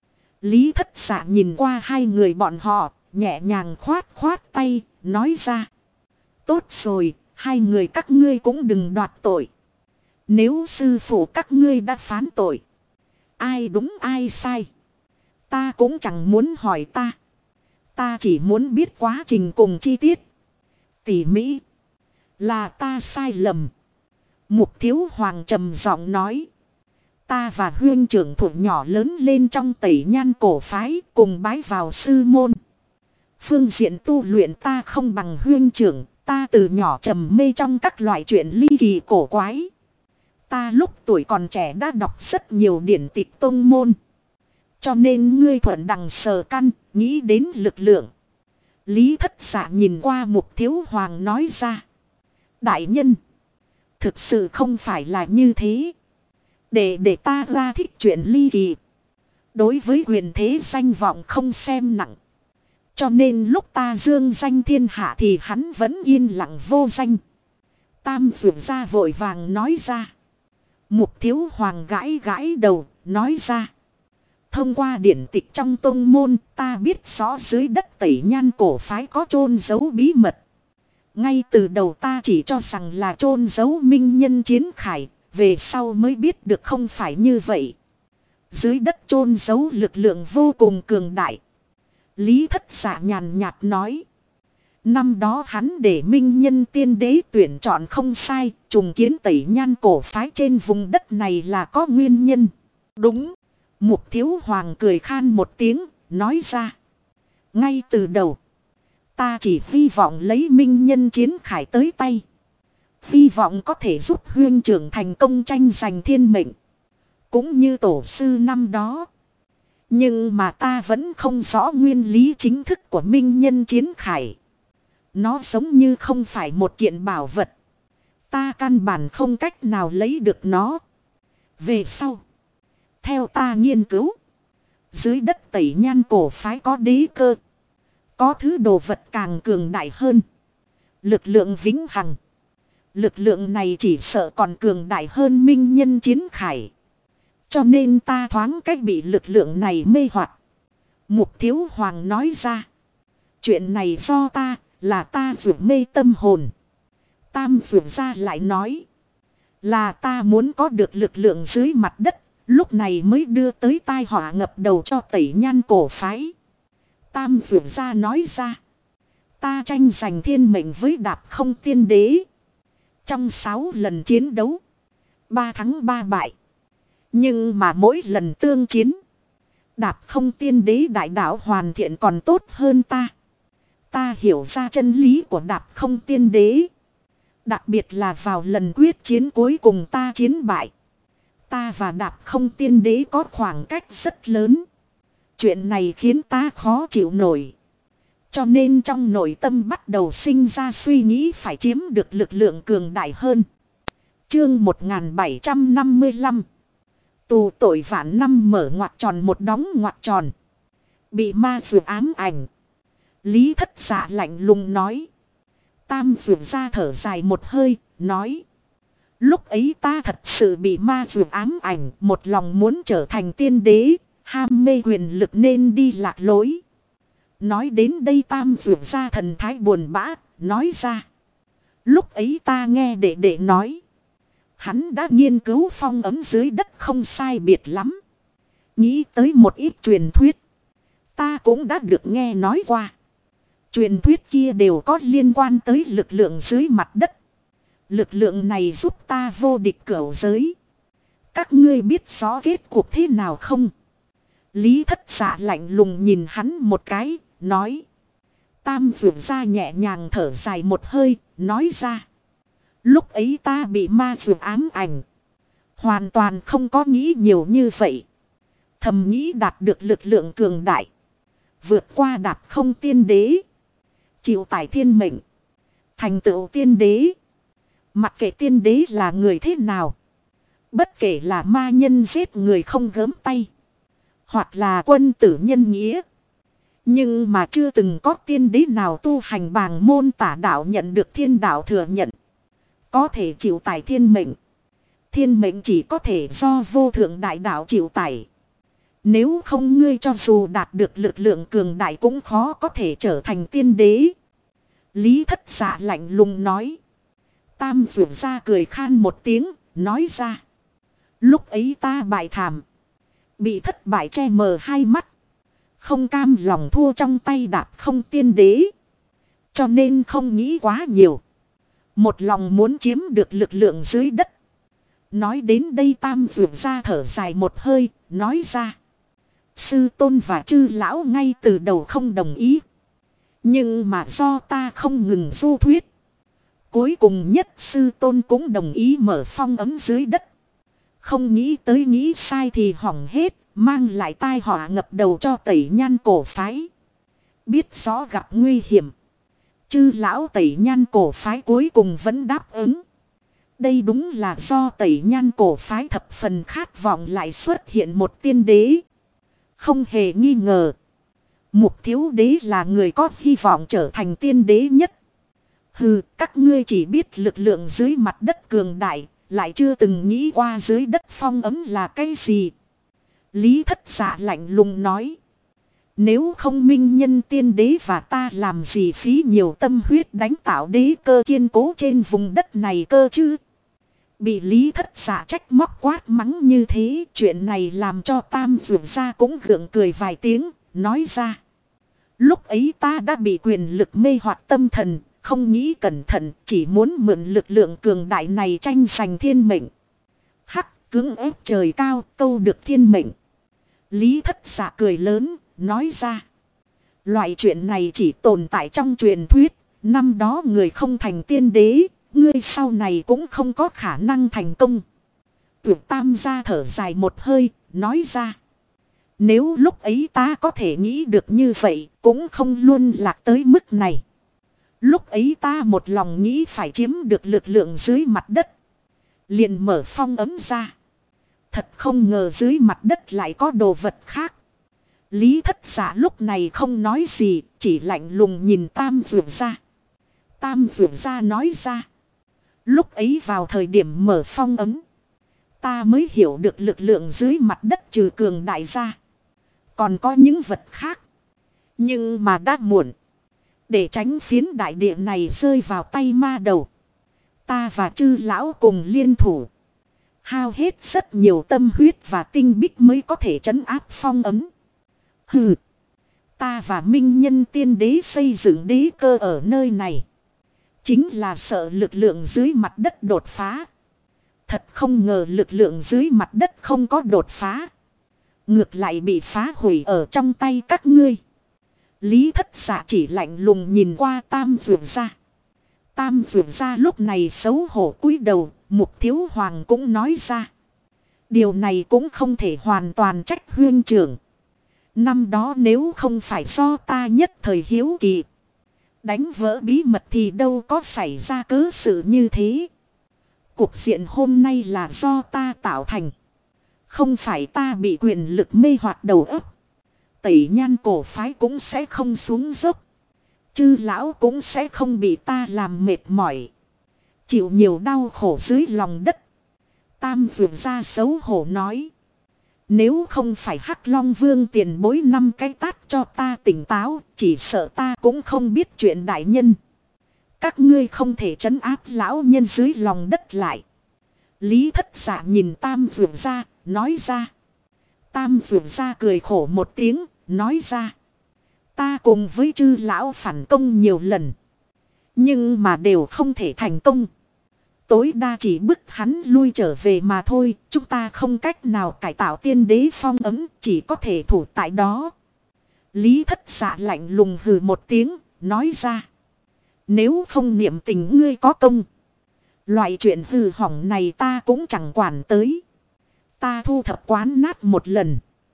Lý Thất Dạ nhìn qua hai người bọn họ. Nhẹ nhàng khoát tay. Nói ra. Tốt rồi, hai người các ngươi cũng đừng đoạt tội. Nếu sư phụ các ngươi đã phán tội. Ai đúng ai sai. Ta cũng chẳng muốn hỏi ta. Ta chỉ muốn biết quá trình cùng chi tiết. Tỉ mỉ. Là ta sai lầm. Mục Thiếu Hoàng trầm giọng nói. Ta và huynh trưởng thủ nhỏ lớn lên trong Tẩy Nhan cổ phái cùng bái vào sư môn. Phương diện tu luyện ta không bằng huynh trưởng. Ta từ nhỏ trầm mê trong các loại chuyện ly kỳ cổ quái. Ta lúc tuổi còn trẻ đã đọc rất nhiều điển tịch tông môn. Cho nên ngươi thuận đằng sờ căn, nghĩ đến lực lượng. Lý Thất Dạ nhìn qua Mục Thiếu Hoàng nói ra. Đại nhân, thực sự không phải là như thế. Để ta ra thích chuyện ly kỳ. Đối với quyền thế danh vọng không xem nặng. Cho nên lúc ta dương danh thiên hạ thì hắn vẫn yên lặng vô danh. Tam vượt ra vội vàng nói ra. Mục Thiếu Hoàng gãi đầu, nói ra. Thông qua điển tịch trong tông môn, ta biết rõ dưới đất Tẩy Nhan cổ phái có chôn giấu bí mật. Ngay từ đầu ta chỉ cho rằng là chôn giấu minh nhân chiến khải, về sau mới biết được không phải như vậy. Dưới đất chôn giấu lực lượng vô cùng cường đại. Lý Thất Dạ nhàn nhạt nói. Năm đó hắn để minh nhân tiên đế tuyển chọn không sai, trùng kiến Tẩy Nhan cổ phái trên vùng đất này là có nguyên nhân. Đúng. Mục Thiếu Hoàng cười khan một tiếng, nói ra. Ngay từ đầu, ta chỉ hy vọng lấy minh nhân chiến khải tới tay. Hy vọng có thể giúp huynh trưởng thành công tranh giành thiên mệnh. Cũng như tổ sư năm đó. Nhưng mà ta vẫn không rõ nguyên lý chính thức của minh nhân chiến khải. Nó giống như không phải một kiện bảo vật. Ta căn bản không cách nào lấy được nó. Về sau. Theo ta nghiên cứu. Dưới đất Tẩy Nhan cổ phái có đế cơ. Có thứ đồ vật càng cường đại hơn. Lực lượng vĩnh hằng. Lực lượng này chỉ sợ còn cường đại hơn minh nhân chiến khải. Cho nên ta thoáng cách bị lực lượng này mê hoặc. Mục Thiếu Hoàng nói ra. Chuyện này do ta, là ta vừa mê tâm hồn. Tam vừa ra lại nói. Là ta muốn có được lực lượng dưới mặt đất. Lúc này mới đưa tới tai họa ngập đầu cho Tẩy Nhan cổ phái. Tam vừa ra nói ra. Ta tranh giành thiên mệnh với Đạp Không Tiên Đế. Trong 6 lần chiến đấu. 3 thắng 3 bại. Nhưng mà mỗi lần tương chiến. Đạp Không Tiên Đế đại đạo hoàn thiện còn tốt hơn ta. Ta hiểu ra chân lý của Đạp Không Tiên Đế. Đặc biệt là vào lần quyết chiến cuối cùng ta chiến bại. Ta và Đạp Không Tiên Đế có khoảng cách rất lớn. Chuyện này khiến ta khó chịu nổi. Cho nên trong nội tâm bắt đầu sinh ra suy nghĩ phải chiếm được lực lượng cường đại hơn. Chương 1755. Tù tội vạn năm mở ngoặc tròn một đóng ngoặc tròn. Bị ma vừa ám ảnh. Lý Thất Dạ lạnh lùng nói. Tam vừa ra thở dài một hơi, nói. Lúc ấy ta thật sự bị ma vừa ám ảnh, một lòng muốn trở thành tiên đế, ham mê quyền lực nên đi lạc lối. Nói đến đây Tam vừa ra thần thái buồn bã, nói ra. Lúc ấy ta nghe đệ đệ nói. Hắn đã nghiên cứu phong ấm dưới đất không sai biệt lắm. Nghĩ tới một ít truyền thuyết. Ta cũng đã được nghe nói qua. Truyền thuyết kia đều có liên quan tới lực lượng dưới mặt đất. Lực lượng này giúp ta vô địch cửu giới. Các ngươi biết rõ kết cuộc thế nào không? Lý Thất Dạ lạnh lùng nhìn hắn một cái, nói. Tam vượt ra nhẹ nhàng thở dài một hơi, nói ra. Lúc ấy ta bị ma vượt ám ảnh. Hoàn toàn không có nghĩ nhiều như vậy. Thầm nghĩ đạt được lực lượng cường đại. Vượt qua Đạp Không Tiên Đế. Chịu tải thiên mệnh. Thành tựu tiên đế. Mặc kệ tiên đế là người thế nào. Bất kể là ma nhân giết người không gớm tay. Hoặc là quân tử nhân nghĩa. Nhưng mà chưa từng có tiên đế nào tu hành bàng môn tả đạo nhận được thiên đạo thừa nhận. Có thể chịu tải thiên mệnh. Thiên mệnh chỉ có thể do vô thượng đại đạo chịu tải. Nếu không ngươi cho dù đạt được lực lượng cường đại cũng khó có thể trở thành tiên đế. Lý Thất Dạ lạnh lùng nói. Tam vượt ra cười khan một tiếng, nói ra. Lúc ấy ta bại thảm. Bị thất bại che mờ hai mắt. Không cam lòng thua trong tay Đạp Không Tiên Đế. Cho nên không nghĩ quá nhiều. Một lòng muốn chiếm được lực lượng dưới đất. Nói đến đây Tam vượt ra thở dài một hơi, nói ra. Sư tôn và chư lão ngay từ đầu không đồng ý. Nhưng mà do ta không ngừng du thuyết. Cuối cùng nhất sư tôn cũng đồng ý mở phong ấm dưới đất. Không nghĩ tới nghĩ sai thì hỏng hết. Mang lại tai họa ngập đầu cho Tẩy Nhan cổ phái. Biết rõ gặp nguy hiểm. Chư lão Tẩy Nhan cổ phái cuối cùng vẫn đáp ứng. Đây đúng là do Tẩy Nhan cổ phái thập phần khát vọng lại xuất hiện một tiên đế. Không hề nghi ngờ. Mục Thiếu Đế là người có hy vọng trở thành tiên đế nhất. Hừ, các ngươi chỉ biết lực lượng dưới mặt đất cường đại, lại chưa từng nghĩ qua dưới đất phong ấm là cái gì. Lý Thất Dạ lạnh lùng nói. Nếu không minh nhân tiên đế và ta làm gì phí nhiều tâm huyết đánh tạo đế cơ kiên cố trên vùng đất này cơ chứ. Bị Lý Thất Dạ trách móc quát mắng như thế, chuyện này làm cho Tam vượt ra cũng gượng cười vài tiếng, nói ra. Lúc ấy ta đã bị quyền lực mê hoặc tâm thần, không nghĩ cẩn thận, chỉ muốn mượn lực lượng cường đại này tranh giành thiên mệnh. Hắc, cưỡng ép trời cao, câu được thiên mệnh. Lý Thất Dạ cười lớn, nói ra. Loại chuyện này chỉ tồn tại trong truyền thuyết, năm đó người không thành tiên đế, ngươi sau này cũng không có khả năng thành công. Tuyệt Tam gia thở dài một hơi, nói ra. Nếu lúc ấy ta có thể nghĩ được như vậy, cũng không luôn lạc tới mức này. Lúc ấy ta một lòng nghĩ phải chiếm được lực lượng dưới mặt đất. Liền mở phong ấm ra. Thật không ngờ dưới mặt đất lại có đồ vật khác. Lý Thất Dạ lúc này không nói gì, chỉ lạnh lùng nhìn Tam Vượt Gia. Tam Vượt Gia nói ra. Lúc ấy vào thời điểm mở phong ấm, ta mới hiểu được lực lượng dưới mặt đất trừ cường đại gia. Còn có những vật khác. Nhưng mà đã muộn. Để tránh phiến đại địa này rơi vào tay ma đầu, ta và chư lão cùng liên thủ. Hao hết rất nhiều tâm huyết và tinh bích mới có thể trấn áp phong ấm. Hừ. Ta và minh nhân tiên đế xây dựng đế cơ ở nơi này, chính là sợ lực lượng dưới mặt đất đột phá. Thật không ngờ lực lượng dưới mặt đất không có đột phá, ngược lại bị phá hủy ở trong tay các ngươi. Lý Thất Dạ chỉ lạnh lùng nhìn qua Tam Vượt Gia. Tam Vượt Gia lúc này xấu hổ cúi đầu. Mục Thiếu Hoàng cũng nói ra. Điều này cũng không thể hoàn toàn trách huynh trưởng. Năm đó nếu không phải do ta nhất thời hiếu kỳ, đánh vỡ bí mật thì đâu có xảy ra cớ sự như thế. Cuộc diện hôm nay là do ta tạo thành. Không phải ta bị quyền lực mê hoặc đầu óc. Tẩy Nhan cổ phái cũng sẽ không xuống dốc. Chư lão cũng sẽ không bị ta làm mệt mỏi, chịu nhiều đau khổ dưới lòng đất. Tam Vượt Gia xấu hổ nói. Nếu không phải Hắc Long Vương tiền bối 5 cái tát cho ta tỉnh táo, chỉ sợ ta cũng không biết chuyện đại nhân. Các ngươi không thể trấn áp lão nhân dưới lòng đất lại. Lý Thất Dạ nhìn Tam Vượt Gia, nói ra. Tam Vượt Gia cười khổ một tiếng, nói ra. Ta cùng với chư lão phản công nhiều lần, nhưng mà đều không thể thành công. Tối đa chỉ bức hắn lui trở về mà thôi. Chúng ta không cách nào cải tạo tiên đế phong ấm, chỉ có thể thủ tại đó. Lý Thất Dạ lạnh lùng hừ một tiếng, nói ra. Nếu không niệm tình ngươi có công, loại chuyện hư hỏng này ta cũng chẳng quản tới. Ta thu thập quán nát một lần,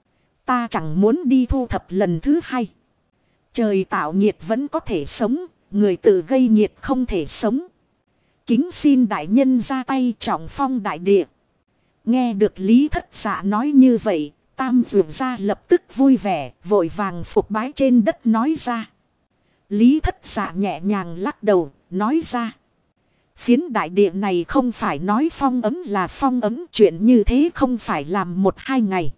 ta chẳng muốn đi thu thập lần thứ hai. Trời tạo nghiệt vẫn có thể sống, người tự gây nghiệt không thể sống. Kính xin đại nhân ra tay trọng phong đại địa. Nghe được Lý Thất Dạ nói như vậy, Tam Vượt Gia lập tức vui vẻ, vội vàng phục bái trên đất nói ra. Lý Thất Dạ nhẹ nhàng lắc đầu, nói ra. Phiến đại địa này không phải nói phong ấm là phong ấm, chuyện như thế không phải làm 1-2 ngày.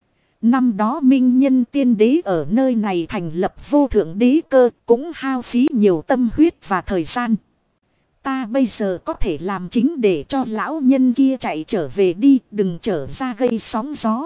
Năm đó minh nhân tiên đế ở nơi này thành lập vô thượng đế cơ, cũng hao phí nhiều tâm huyết và thời gian. Ta bây giờ có thể làm chính để cho lão nhân kia chạy trở về đi, đừng trở ra gây sóng gió.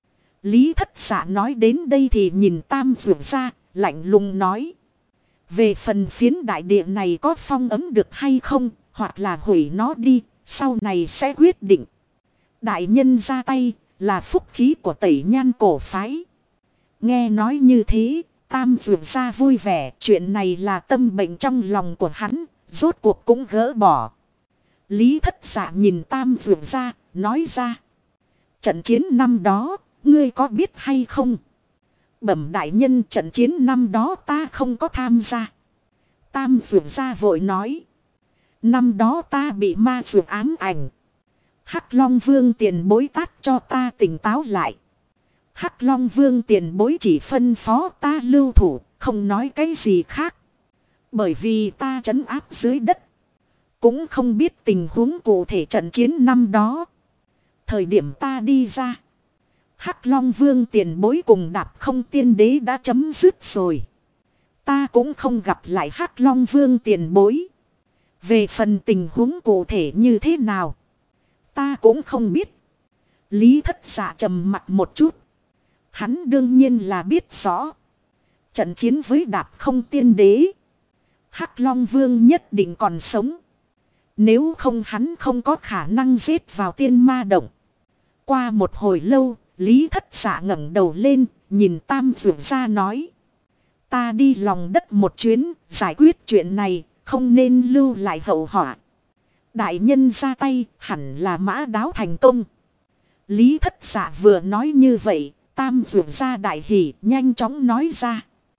Lý Thất Dạ nói đến đây thì nhìn Tam Vượt Gia, lạnh lùng nói. Về phần phiến đại địa này có phong ấm được hay không, hoặc là hủy nó đi, sau này sẽ quyết định. Đại nhân ra tay, là phúc khí của Tẩy Nhan cổ phái. Nghe nói như thế, Tam Vượt Gia vui vẻ, chuyện này là tâm bệnh trong lòng của hắn, rốt cuộc cũng gỡ bỏ. Lý Thất Dạ nhìn Tam Vượt Gia, nói ra. Trận chiến năm đó, ngươi có biết hay không? Bẩm đại nhân, trận chiến năm đó ta không có tham gia. Tam Vượt Gia vội nói. Năm đó ta bị ma vượt ám ảnh. Hắc Long Vương tiền bối tát cho ta tỉnh táo lại. Hắc Long Vương tiền bối chỉ phân phó ta lưu thủ, không nói cái gì khác. Bởi vì ta trấn áp dưới đất, cũng không biết tình huống cụ thể trận chiến năm đó. Thời điểm ta đi ra, Hắc Long Vương tiền bối cùng Đạp Không tiên đế đã chấm dứt rồi. Ta cũng không gặp lại Hắc Long Vương tiền bối. Về phần tình huống cụ thể như thế nào, ta cũng không biết. Lý Thất Dạ trầm mặt một chút. Hắn đương nhiên là biết rõ. Trận chiến với Đạp Không tiên đế, Hắc Long Vương nhất định còn sống. Nếu không hắn không có khả năng giết vào tiên ma động. Qua một hồi lâu, Lý Thất Dạ ngẩng đầu lên, nhìn Tam Vượt Gia nói. Ta đi lòng đất một chuyến, giải quyết chuyện này, không nên lưu lại hậu họa. Đại nhân ra tay, hẳn là mã đáo thành công. Lý Thất Dạ vừa nói như vậy, Tam Vượt Gia đại hỉ, nhanh chóng nói ra.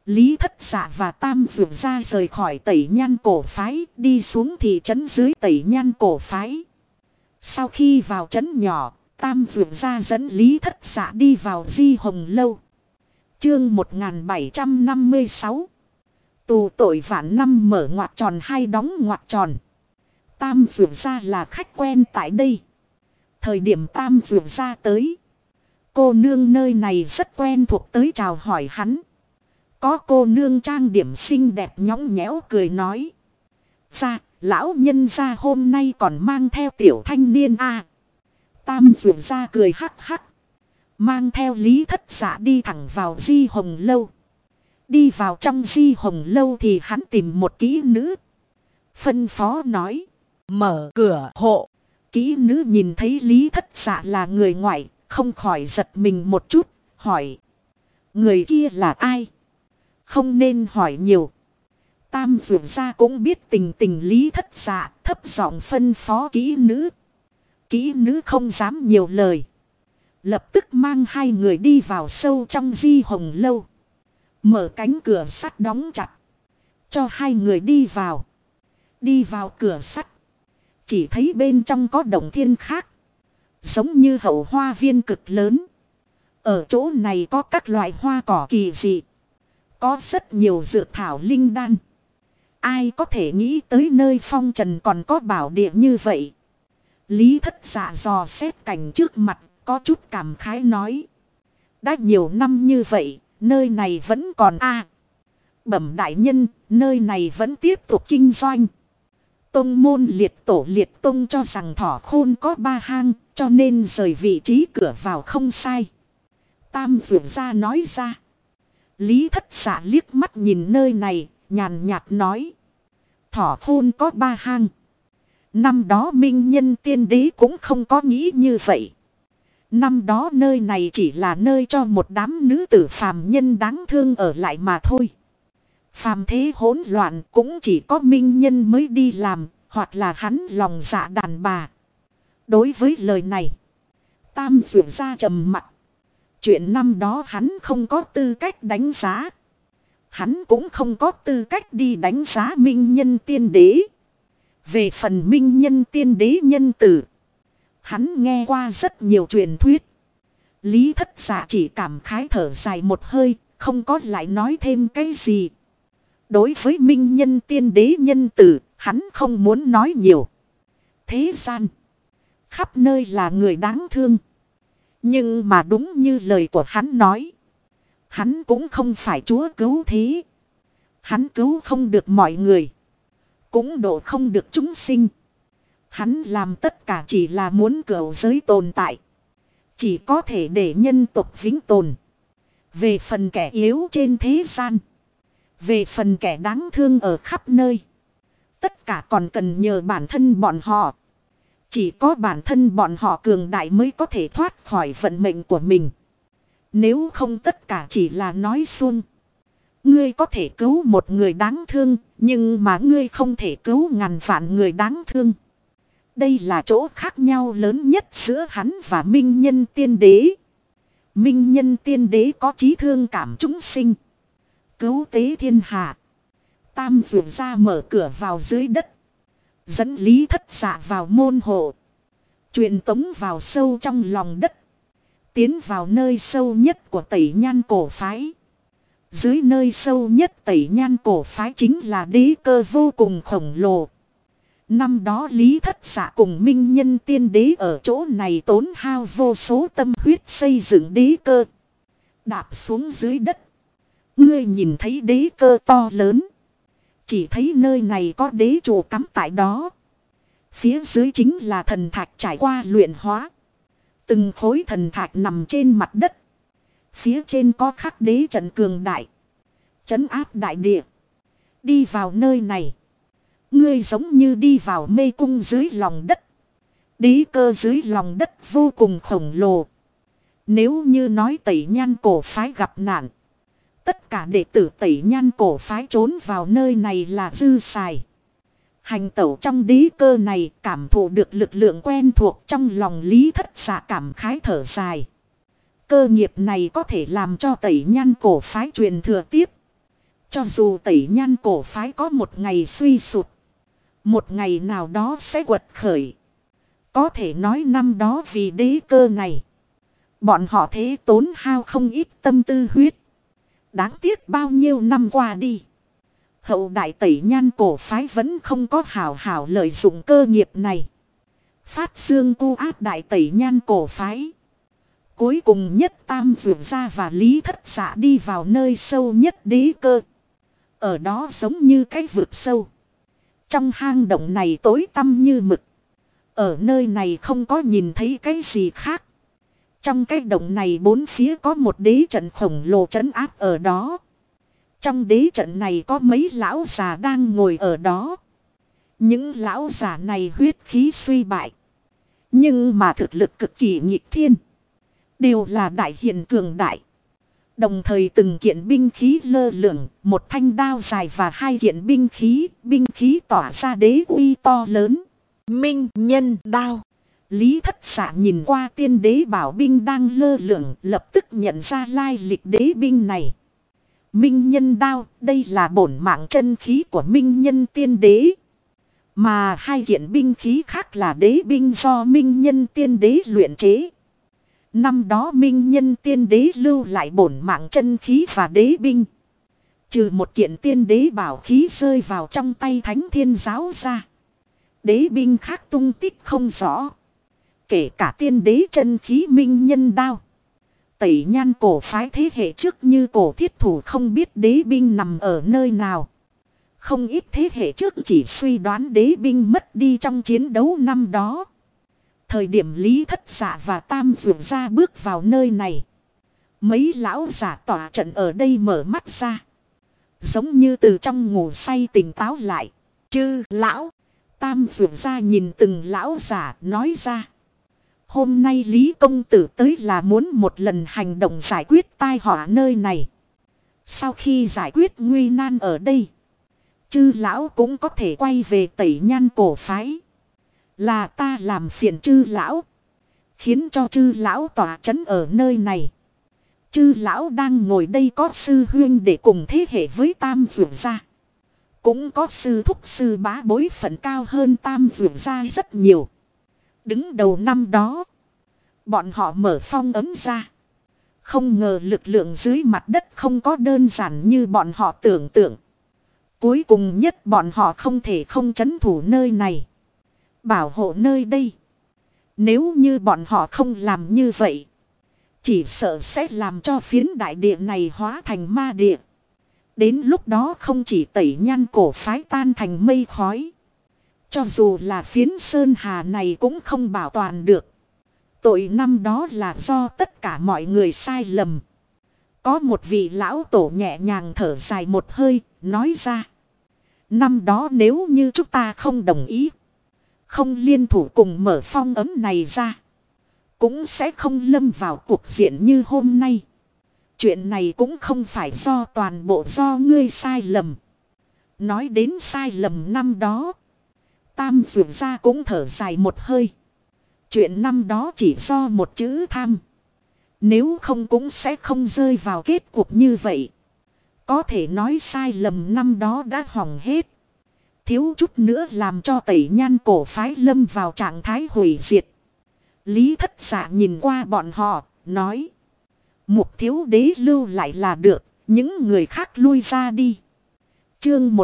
Lý Thất Dạ và Tam Vượt Gia rời khỏi Tẩy Nhan cổ phái, đi xuống thị trấn dưới Tẩy Nhan cổ phái. Sau khi vào trấn nhỏ, Tam Vượt Gia dẫn Lý Thất Dạ đi vào Di Hồng Lâu. Chương 1756. Tù tội vạn năm mở ngoặc tròn hay đóng ngoặc tròn. Tam Vượt Gia là khách quen tại đây. Thời điểm Tam Vượt Gia tới, cô nương nơi này rất quen thuộc tới chào hỏi hắn. Có cô nương trang điểm xinh đẹp nhõng nhẽo cười nói: "Gia, lão nhân gia hôm nay còn mang theo tiểu thanh niên à?" Tam Vượt Gia cười hắc hắc, mang theo Lý Thất Dạ đi thẳng vào Di Hồng Lâu. Đi vào trong Di Hồng Lâu thì hắn tìm một kỹ nữ, phân phó nói: "Mở cửa hộ." Kỹ nữ nhìn thấy Lý Thất Dạ là người ngoại, không khỏi giật mình một chút, hỏi: "Người kia là ai?" Không nên hỏi nhiều. Tam Vượt Gia cũng biết tình tình Lý Thất Dạ, thấp giọng phân phó kỹ nữ. Kỹ nữ không dám nhiều lời, lập tức mang hai người đi vào sâu trong Di Hồng Lâu. Mở cánh cửa sắt đóng chặt, cho hai người đi vào. Đi vào cửa sắt, chỉ thấy bên trong có động thiên khác, giống như hậu hoa viên cực lớn. Ở chỗ này có các loại hoa cỏ kỳ dị, có rất nhiều dược thảo linh đan. Ai có thể nghĩ tới nơi phong trần còn có bảo địa như vậy. Lý Thất Dạ dò xét cảnh trước mặt, có chút cảm khái nói: "Đã nhiều năm như vậy, nơi này vẫn còn a." "Bẩm đại nhân, nơi này vẫn tiếp tục kinh doanh. Tông môn liệt tổ liệt tông cho rằng Thỏ Khôn có 3 hang, cho nên rời vị trí cửa vào không sai." Tam Vượt Gia nói ra. Lý Thất Dạ liếc mắt nhìn nơi này, nhàn nhạt nói: "Thỏ Khôn có 3 hang. Năm đó Minh Nhân Tiên Đế cũng không có nghĩ như vậy. Năm đó nơi này chỉ là nơi cho một đám nữ tử phàm nhân đáng thương ở lại mà thôi. Phàm thế hỗn loạn, cũng chỉ có Minh Nhân mới đi làm, hoặc là hắn lòng dạ đàn bà." Đối với lời này, Tam Vượt Gia trầm mặc. Chuyện năm đó hắn không có tư cách đánh giá. Hắn cũng không có tư cách đi đánh giá Minh Nhân Tiên Đế. Về phần Minh Nhân Tiên Đế nhân tử, hắn nghe qua rất nhiều truyền thuyết. Lý Thất Dạ chỉ cảm khái thở dài một hơi, không có lại nói thêm cái gì. Đối với Minh Nhân Tiên Đế nhân tử, hắn không muốn nói nhiều. Thế gian, khắp nơi là người đáng thương. Nhưng mà đúng như lời của hắn nói, hắn cũng không phải chúa cứu thế. Hắn cứu không được mọi người, cũng độ không được chúng sinh. Hắn làm tất cả chỉ là muốn cửu giới tồn tại, chỉ có thể để nhân tộc vĩnh tồn. Về phần kẻ yếu trên thế gian, về phần kẻ đáng thương ở khắp nơi, tất cả còn cần nhờ bản thân bọn họ. Chỉ có bản thân bọn họ cường đại mới có thể thoát khỏi vận mệnh của mình. Nếu không tất cả chỉ là nói suông. Ngươi có thể cứu một người đáng thương, nhưng mà ngươi không thể cứu ngàn vạn người đáng thương. Đây là chỗ khác nhau lớn nhất giữa hắn và Minh Nhân Tiên Đế. Minh Nhân Tiên Đế có trí thương cảm chúng sinh, cứu tế thiên hạ. Tam Vượt Gia mở cửa vào dưới đất, dẫn Lý Thất Dạ vào môn hộ, truyền tống vào sâu trong lòng đất, tiến vào nơi sâu nhất của Tẩy Nhan cổ phái. Dưới nơi sâu nhất Tẩy Nhan cổ phái chính là đế cơ vô cùng khổng lồ. Năm đó Lý Thất Dạ cùng Minh Nhân Tiên Đế ở chỗ này tốn hao vô số tâm huyết xây dựng đế cơ. Đạp xuống dưới đất, ngươi nhìn thấy đế cơ to lớn, chỉ thấy nơi này có đế trụ cắm tại đó. Phía dưới chính là thần thạch trải qua luyện hóa. Từng khối thần thạch nằm trên mặt đất. Phía trên có khắc đế trận cường đại, trấn áp đại địa. Đi vào nơi này, ngươi giống như đi vào mê cung dưới lòng đất. Đế cơ dưới lòng đất vô cùng khổng lồ. Nếu như nói Tẩy Nhan cổ phái gặp nạn, tất cả đệ tử Tẩy Nhan cổ phái trốn vào nơi này là dư xài. Hành tẩu trong đế cơ này, cảm thụ được lực lượng quen thuộc, trong lòng Lý Thất Dạ cảm khái thở dài. Cơ nghiệp này có thể làm cho Tẩy Nhan cổ phái truyền thừa tiếp. Cho dù Tẩy Nhan cổ phái có một ngày suy sụp, một ngày nào đó sẽ quật khởi. Có thể nói năm đó vì đế cơ này, bọn họ thế tốn hao không ít tâm tư huyết. Đáng tiếc bao nhiêu năm qua đi, hậu đại Tẩy Nhan cổ phái vẫn không có hảo hảo lợi dụng cơ nghiệp này. Phát dương cu át đại Tẩy Nhan cổ phái. Cuối cùng nhất Tam Vượt Gia và Lý Thất Dạ đi vào nơi sâu nhất đế cơ. Ở đó giống như cái vực sâu. Trong hang động này tối tăm như mực. Ở nơi này không có nhìn thấy cái gì khác. Trong cái động này bốn phía có một đế trận khổng lồ trấn áp ở đó. Trong đế trận này có mấy lão già đang ngồi ở đó. Những lão già này huyết khí suy bại. Nhưng mà thực lực cực kỳ nghịch thiên. Đều là đại hiền cường đại. Đồng thời từng kiện binh khí lơ lửng, một thanh đao dài và hai kiện binh khí tỏa ra đế uy to lớn. Minh nhân đao. Lý Thất Dạ nhìn qua tiên đế bảo binh đang lơ lửng, lập tức nhận ra lai lịch đế binh này. Minh nhân đao, đây là bổn mạng chân khí của minh nhân tiên đế. Mà hai kiện binh khí khác là đế binh do minh nhân tiên đế luyện chế. Năm đó minh nhân tiên đế lưu lại bổn mạng chân khí và đế binh. Trừ một kiện tiên đế bảo khí rơi vào trong tay Thánh Thiên Giáo ra. Đế binh khác tung tích không rõ. Kể cả tiên đế chân khí minh nhân đao. Tẩy Nhan cổ phái thế hệ trước như cổ thiết thủ không biết đế binh nằm ở nơi nào. Không ít thế hệ trước chỉ suy đoán đế binh mất đi trong chiến đấu năm đó. Thời điểm Lý Thất Dạ và Tam Vượt Gia bước vào nơi này. Mấy lão giả tỏa trận ở đây mở mắt ra. Giống như từ trong ngủ say tỉnh táo lại. Chư lão. Tam Vượt Gia nhìn từng lão giả nói ra. Hôm nay Lý công tử tới là muốn một lần hành động giải quyết tai họa nơi này. Sau khi giải quyết nguy nan ở đây, chư lão cũng có thể quay về Tẩy Nhan cổ phái. Là ta làm phiền chư lão, khiến cho chư lão tỏa chấn ở nơi này. Chư lão đang ngồi đây có sư huynh để cùng thế hệ với Tam Vượt Gia. Cũng có sư thúc sư bá bối phận cao hơn Tam Vượt Gia rất nhiều. Đứng đầu năm đó, bọn họ mở phong ấm ra. Không ngờ lực lượng dưới mặt đất không có đơn giản như bọn họ tưởng tượng. Cuối cùng nhất bọn họ không thể không trấn thủ nơi này, bảo hộ nơi đây. Nếu như bọn họ không làm như vậy, chỉ sợ sẽ làm cho phiến đại địa này hóa thành ma địa. Đến lúc đó không chỉ Tẩy Nhan cổ phái tan thành mây khói, cho dù là phiến sơn hà này cũng không bảo toàn được. Tội năm đó là do tất cả mọi người sai lầm. Có một vị lão tổ nhẹ nhàng thở dài một hơi, nói ra. Năm đó nếu như chúng ta không đồng ý, không liên thủ cùng mở phong ấm này ra, cũng sẽ không lâm vào cuộc diện như hôm nay. Chuyện này cũng không phải do toàn bộ do ngươi sai lầm. Nói đến sai lầm năm đó, Tam Vượt Gia cũng thở dài một hơi. Chuyện năm đó chỉ do một chữ tham. Nếu không cũng sẽ không rơi vào kết cục như vậy. Có thể nói sai lầm năm đó đã hỏng hết. Thiếu chút nữa làm cho Tẩy Nhan cổ phái lâm vào trạng thái hủy diệt. Lý Thất Dạ nhìn qua bọn họ, nói. Mục thiếu đế lưu lại là được, những người khác lui ra đi. Chương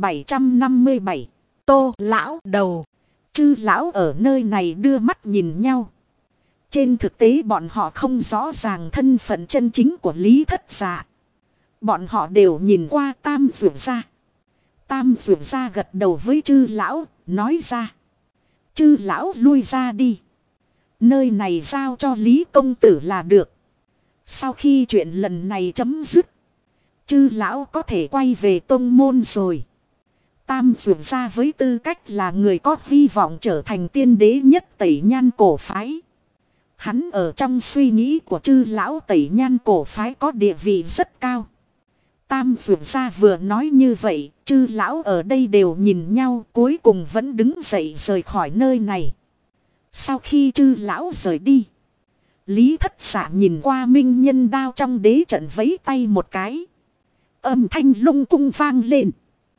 1757, Tô lão đầu. Chư lão ở nơi này đưa mắt nhìn nhau. Trên thực tế bọn họ không rõ ràng thân phận chân chính của Lý Thất Dạ. Bọn họ đều nhìn qua Tam Vượt Gia. Tam Vượt Gia gật đầu với chư lão, nói ra. Chư lão lui ra đi. Nơi này giao cho Lý công tử là được. Sau khi chuyện lần này chấm dứt, chư lão có thể quay về tông môn rồi. Tam Vượt Gia với tư cách là người có hy vọng trở thành tiên đế nhất Tẩy Nhan cổ phái. Hắn ở trong suy nghĩ của chư lão Tẩy Nhan cổ phái có địa vị rất cao. Tam Vượt Gia vừa nói như vậy, chư lão ở đây đều nhìn nhau, cuối cùng vẫn đứng dậy rời khỏi nơi này. Sau khi chư lão rời đi, Lý Thất Dạ nhìn qua minh nhân đao trong đế trận vẫy tay một cái. Âm thanh lung tung vang lên.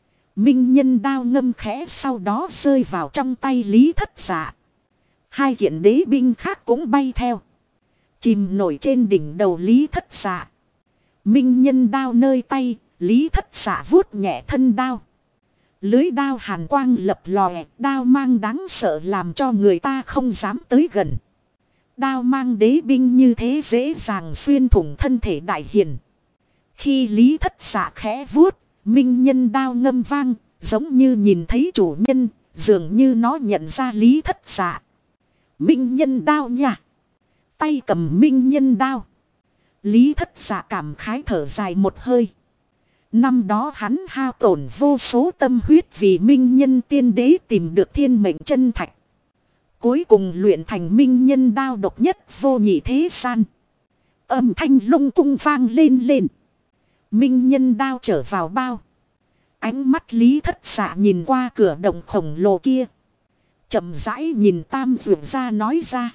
Minh nhân đao ngâm khẽ sau đó rơi vào trong tay Lý Thất Dạ. Hai kiện đế binh khác cũng bay theo. Chìm nổi trên đỉnh đầu Lý Thất Dạ. Minh nhân đao nơi tay, Lý Thất Dạ vuốt nhẹ thân đao. Lưới đao hàn quang lập lòe, đao mang đáng sợ làm cho người ta không dám tới gần. Đao mang đế binh như thế dễ dàng xuyên thủng thân thể đại hiền. Khi Lý Thất Dạ khẽ vuốt, minh nhân đao ngâm vang, giống như nhìn thấy chủ nhân, dường như nó nhận ra Lý Thất Dạ. Minh nhân đao nha. Tay cầm minh nhân đao. Lý Thất Dạ cảm khái thở dài một hơi. Năm đó hắn hao tổn vô số tâm huyết vì minh nhân tiên đế tìm được thiên mệnh chân thạch. Cuối cùng luyện thành minh nhân đao độc nhất vô nhị thế gian. Âm thanh lung tung vang lên lên. Minh nhân đao trở vào bao. Ánh mắt Lý Thất Dạ nhìn qua cửa động khổng lồ kia. Chậm rãi nhìn Tam Dược ra nói ra.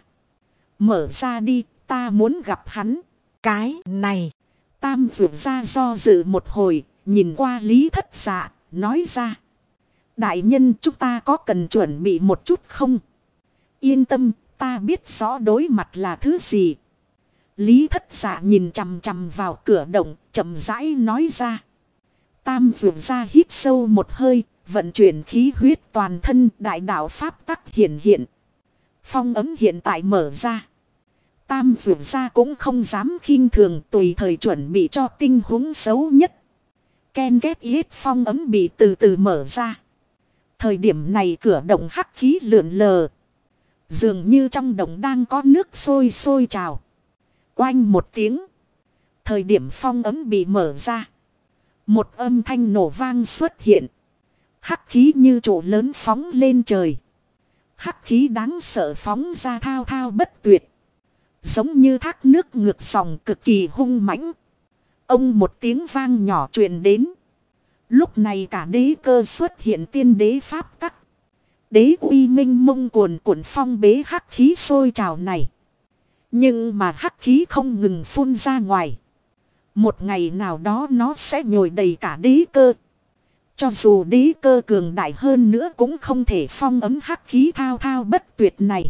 Mở ra đi, ta muốn gặp hắn. Cái này. Tam Dược ra do dự một hồi, nhìn qua Lý Thất Dạ, nói ra. Đại nhân, chúng ta có cần chuẩn bị một chút không? Yên tâm, ta biết rõ đối mặt là thứ gì. Lý Thất Dạ nhìn chằm chằm vào cửa động, chậm rãi nói ra. Tam Dược ra hít sâu một hơi, vận chuyển khí huyết toàn thân, đại đạo pháp tắc hiện hiện. Phong ấm hiện tại mở ra. Tam Dược ra cũng không dám khinh thường, tùy thời chuẩn bị cho tình huống xấu nhất. Ken két yết phong ấm bị từ từ mở ra. Thời điểm này cửa động hắc khí lượn lờ. Dường như trong động đang có nước sôi sôi trào. Oanh một tiếng. Thời điểm phong ấm bị mở ra. Một âm thanh nổ vang xuất hiện. Hắc khí như trụ lớn phóng lên trời. Hắc khí đáng sợ phóng ra thao thao bất tuyệt. Giống như thác nước ngược dòng cực kỳ hung mãnh. Ông một tiếng vang nhỏ truyền đến. Lúc này cả đế cơ xuất hiện tiên đế pháp tắc. Đế uy minh mông cuồn cuộn phong bế hắc khí sôi trào này. Nhưng mà hắc khí không ngừng phun ra ngoài. Một ngày nào đó nó sẽ nhồi đầy cả đế cơ. Cho dù đế cơ cường đại hơn nữa cũng không thể phong ấm hắc khí thao thao bất tuyệt này.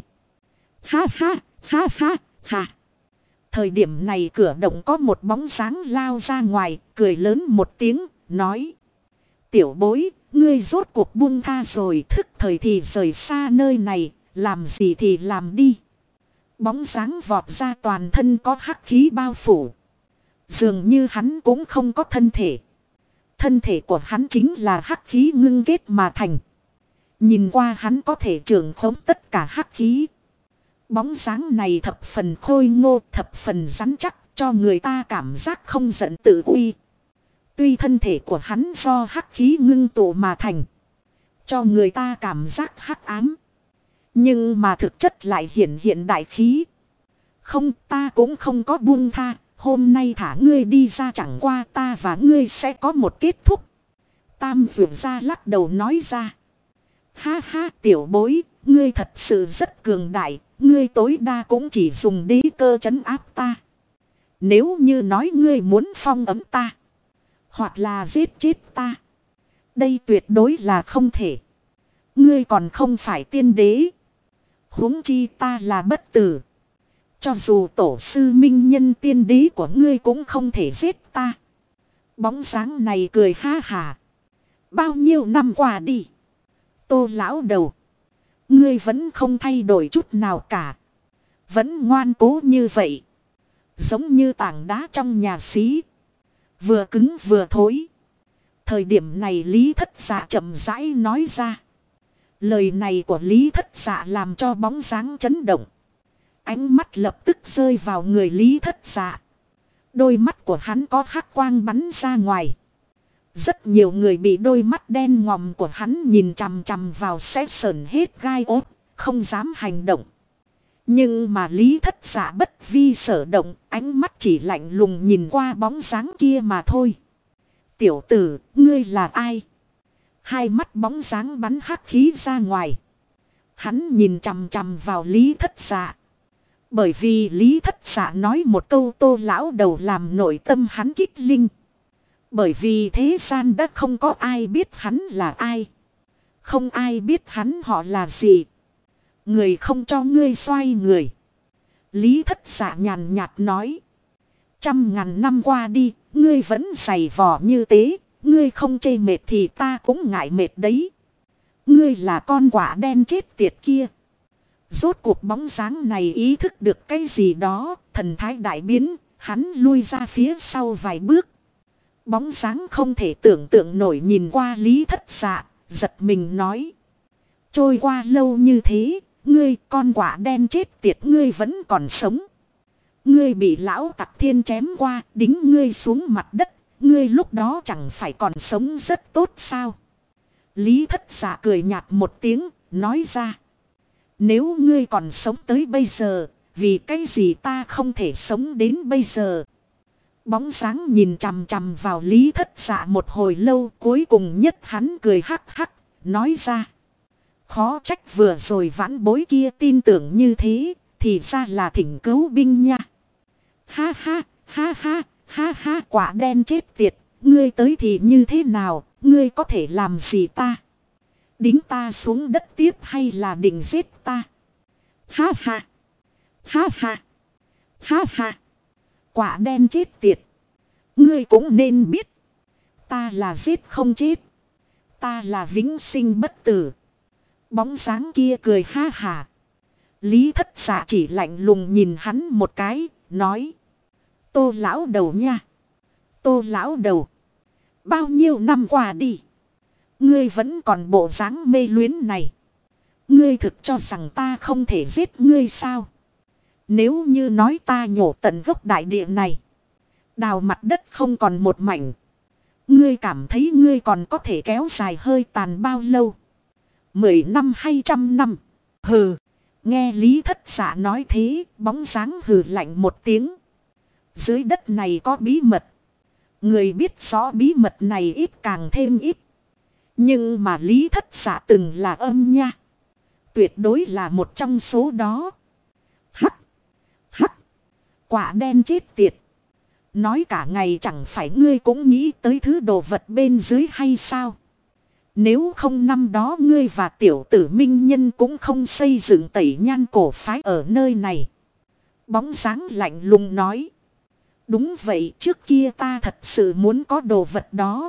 Ha ha, ha ha, ha. Thời điểm này cửa động có một bóng dáng lao ra ngoài, cười lớn một tiếng, nói. Tiểu bối, ngươi rốt cuộc buông tha rồi, thức thời thì rời xa nơi này, làm gì thì làm đi. Bóng dáng vọt ra toàn thân có hắc khí bao phủ. Dường như hắn cũng không có thân thể. Thân thể của hắn chính là hắc khí ngưng kết mà thành. Nhìn qua hắn có thể trưởng khống tất cả hắc khí. Bóng dáng này thập phần khôi ngô, thập phần rắn chắc, cho người ta cảm giác không giận tự uy. Tuy thân thể của hắn do hắc khí ngưng tụ mà thành, cho người ta cảm giác hắc ám. Nhưng mà thực chất lại hiển hiện đại khí. Không, ta cũng không có buông tha, hôm nay thả ngươi đi ra chẳng qua ta và ngươi sẽ có một kết thúc. Tam Dược ra lắc đầu nói ra. Ha ha tiểu bối, ngươi thật sự rất cường đại, ngươi tối đa cũng chỉ dùng đế cơ trấn áp ta. Nếu như nói ngươi muốn phong ấm ta, hoặc là giết chết ta, đây tuyệt đối là không thể. Ngươi còn không phải tiên đế. Huống chi ta là bất tử. Cho dù tổ sư minh nhân tiên đế của ngươi cũng không thể giết ta. Bóng dáng này cười ha hà. Bao nhiêu năm qua đi, Tô lão đầu, ngươi vẫn không thay đổi chút nào cả. Vẫn ngoan cố như vậy. Giống như tảng đá trong nhà xí. Vừa cứng vừa thối. Thời điểm này Lý Thất Dạ chậm rãi nói ra. Lời này của Lý Thất Dạ làm cho bóng dáng chấn động. Ánh mắt lập tức rơi vào người Lý Thất Dạ. Đôi mắt của hắn có hắc quang bắn ra ngoài. Rất nhiều người bị đôi mắt đen ngòm của hắn nhìn chằm chằm vào sẽ sởn hết gai ốt, không dám hành động. Nhưng mà Lý Thất Dạ bất vi sở động, ánh mắt chỉ lạnh lùng nhìn qua bóng dáng kia mà thôi. Tiểu tử, ngươi là ai? Hai mắt bóng dáng bắn hắc khí ra ngoài. Hắn nhìn chằm chằm vào Lý Thất Dạ. Bởi vì Lý Thất Dạ nói một câu Tô lão đầu làm nội tâm hắn kích linh. Bởi vì thế gian đã không có ai biết hắn là ai. Không ai biết hắn họ là gì. Người không cho ngươi xoay người. Lý Thất Dạ nhàn nhạt nói. 100.000 năm qua đi, ngươi vẫn giày vò như thế. Ngươi không chê mệt thì ta cũng ngại mệt đấy. Ngươi là con quạ đen chết tiệt kia. Rốt cuộc bóng dáng này ý thức được cái gì đó, thần thái đại biến, hắn lui ra phía sau vài bước. Bóng dáng không thể tưởng tượng nổi nhìn qua Lý Thất Dạ, giật mình nói. Trôi qua lâu như thế, ngươi con quạ đen chết tiệt ngươi vẫn còn sống. Ngươi bị lão tặc thiên chém qua, đính ngươi xuống mặt đất, ngươi lúc đó chẳng phải còn sống rất tốt sao? Lý Thất Dạ cười nhạt một tiếng, nói ra. Nếu ngươi còn sống tới bây giờ, vì cái gì ta không thể sống đến bây giờ? Bóng dáng nhìn chằm chằm vào Lý Thất Dạ một hồi lâu, cuối cùng nhất hắn cười hắc hắc, nói ra. Khó trách vừa rồi vãn bối kia tin tưởng như thế, thì ra là thỉnh cứu binh nha. Ha ha, ha ha, ha ha, quả đen chết tiệt, ngươi tới thì như thế nào, ngươi có thể làm gì ta? Đính ta xuống đất tiếp hay là định giết ta? Ha ha, ha ha, ha ha, quả đen chết tiệt. Ngươi cũng nên biết, ta là giết không chết, ta là vĩnh sinh bất tử. Bóng dáng kia cười ha hà. Lý Thất Dạ chỉ lạnh lùng nhìn hắn một cái, nói. Tô lão đầu nha. Tô lão đầu. Bao nhiêu năm qua đi. Ngươi vẫn còn bộ dáng mê luyến này. Ngươi thực cho rằng ta không thể giết ngươi sao? Nếu như nói ta nhổ tận gốc đại địa này. Đào mặt đất không còn một mảnh. Ngươi cảm thấy ngươi còn có thể kéo dài hơi tàn bao lâu? 10 năm hay 100 năm? Hừ. Nghe Lý Thất Dạ nói thế, bóng dáng hừ lạnh một tiếng. Dưới đất này có bí mật. Người biết rõ bí mật này ít càng thêm ít. Nhưng mà Lý Thất Dạ từng là âm nha. Tuyệt đối là một trong số đó. Hắc. Hắc. Quả đen chết tiệt. Nói cả ngày chẳng phải ngươi cũng nghĩ tới thứ đồ vật bên dưới hay sao? Nếu không năm đó ngươi và tiểu tử Minh Nhân cũng không xây dựng tẩy nhan cổ phái ở nơi này. Bóng dáng lạnh lùng nói. Đúng vậy, trước kia ta thật sự muốn có đồ vật đó.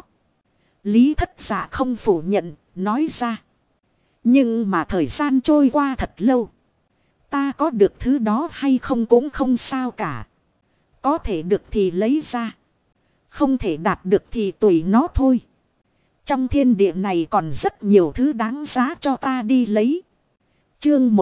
Lý Thất Dạ không phủ nhận, nói ra. Nhưng mà thời gian trôi qua thật lâu. Ta có được thứ đó hay không cũng không sao cả. Có thể được thì lấy ra. Không thể đạt được thì tùy nó thôi. Trong thiên địa này còn rất nhiều thứ đáng giá cho ta đi lấy. Chương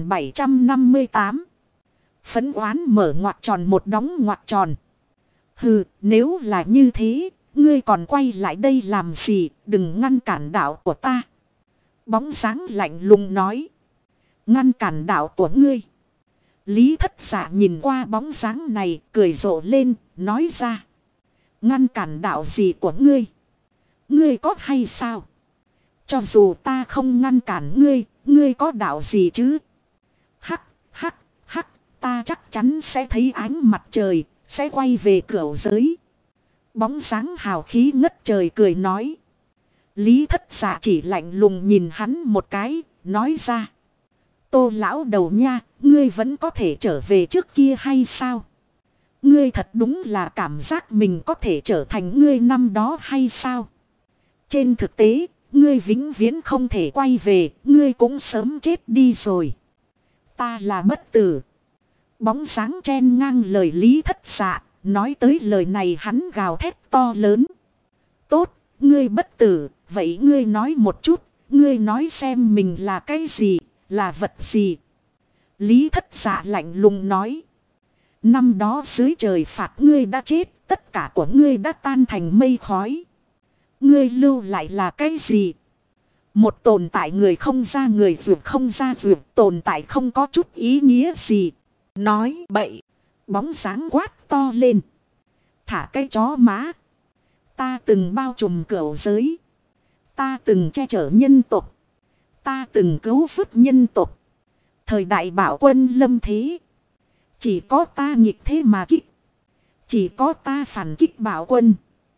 1758. Phấn oán mở ngoặc tròn một đóng ngoặc tròn. Hừ, nếu là như thế, ngươi còn quay lại đây làm gì, đừng ngăn cản đạo của ta. Bóng dáng lạnh lùng nói. Ngăn cản đạo của ngươi. Lý Thất Dạ nhìn qua bóng dáng này, cười rộ lên, nói ra. Ngăn cản đạo gì của ngươi? Ngươi có hay sao? Cho dù ta không ngăn cản ngươi, ngươi có đạo gì chứ? Hắc, hắc, hắc, ta chắc chắn sẽ thấy ánh mặt trời, sẽ quay về cửu giới. Bóng dáng hào khí ngất trời cười nói. Lý Thất Dạ chỉ lạnh lùng nhìn hắn một cái, nói ra. Tô lão đầu nha, ngươi vẫn có thể trở về trước kia hay sao? Ngươi thật đúng là cảm giác mình có thể trở thành ngươi năm đó hay sao? Trên thực tế, ngươi vĩnh viễn không thể quay về, ngươi cũng sớm chết đi rồi. Ta là bất tử. Bóng sáng chen ngang lời Lý Thất Dạ, nói tới lời này hắn gào thét to lớn. Tốt, ngươi bất tử, vậy ngươi nói một chút, ngươi nói xem mình là cái gì, là vật gì? Lý Thất Dạ lạnh lùng nói. Năm đó dưới trời phạt ngươi đã chết, tất cả của ngươi đã tan thành mây khói. Ngươi lưu lại là cái gì? Một tồn tại người không ra người vượt không ra vượt, tồn tại không có chút ý nghĩa gì. Nói bậy. Bóng sáng quát to lên. Thả cái chó má. Ta từng bao trùm cửu giới. Ta từng che chở nhân tộc. Ta từng cứu vớt nhân tộc. Thời đại bảo quân lâm thế. Chỉ có ta nghịch thế mà kích. Chỉ có ta phản kích bảo quân.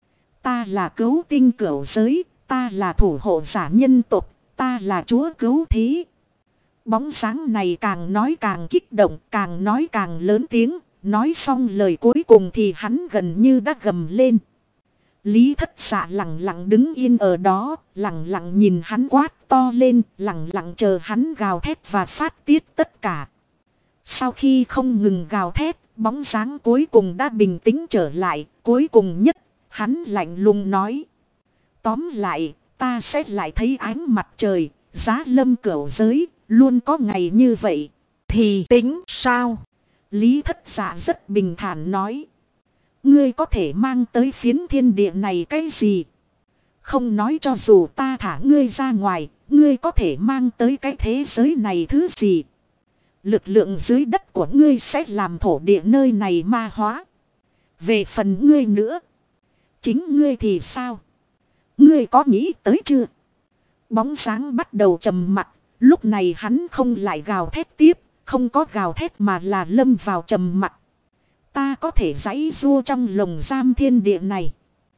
Ta là cứu tinh cửu giới. Ta là thủ hộ giả nhân tộc. Ta là chúa cứu thế. Bóng sáng này càng nói càng kích động, càng nói càng lớn tiếng. Nói xong lời cuối cùng thì hắn gần như đã gầm lên. Lý Thất Dạ lặng lặng đứng yên ở đó, lặng lặng nhìn hắn quát to lên, lặng lặng chờ hắn gào thét và phát tiết tất cả. Sau khi không ngừng gào thét, bóng dáng cuối cùng đã bình tĩnh trở lại, cuối cùng nhất, hắn lạnh lùng nói. Tóm lại, ta sẽ lại thấy ánh mặt trời, giá lâm cửu giới, luôn có ngày như vậy. Thì tính sao? Lý Thất Dạ rất bình thản nói. Ngươi có thể mang tới phiến thiên địa này cái gì? Không nói cho dù ta thả ngươi ra ngoài, ngươi có thể mang tới cái thế giới này thứ gì? Lực lượng dưới đất của ngươi sẽ làm thổ địa nơi này ma hóa. Về phần ngươi nữa, chính ngươi thì sao? Ngươi có nghĩ tới chưa? Bóng sáng bắt đầu trầm mặc, lúc này hắn không lại gào thét tiếp, không có gào thét mà là lâm vào trầm mặc. Ta có thể giãy giụa trong lồng giam thiên địa này.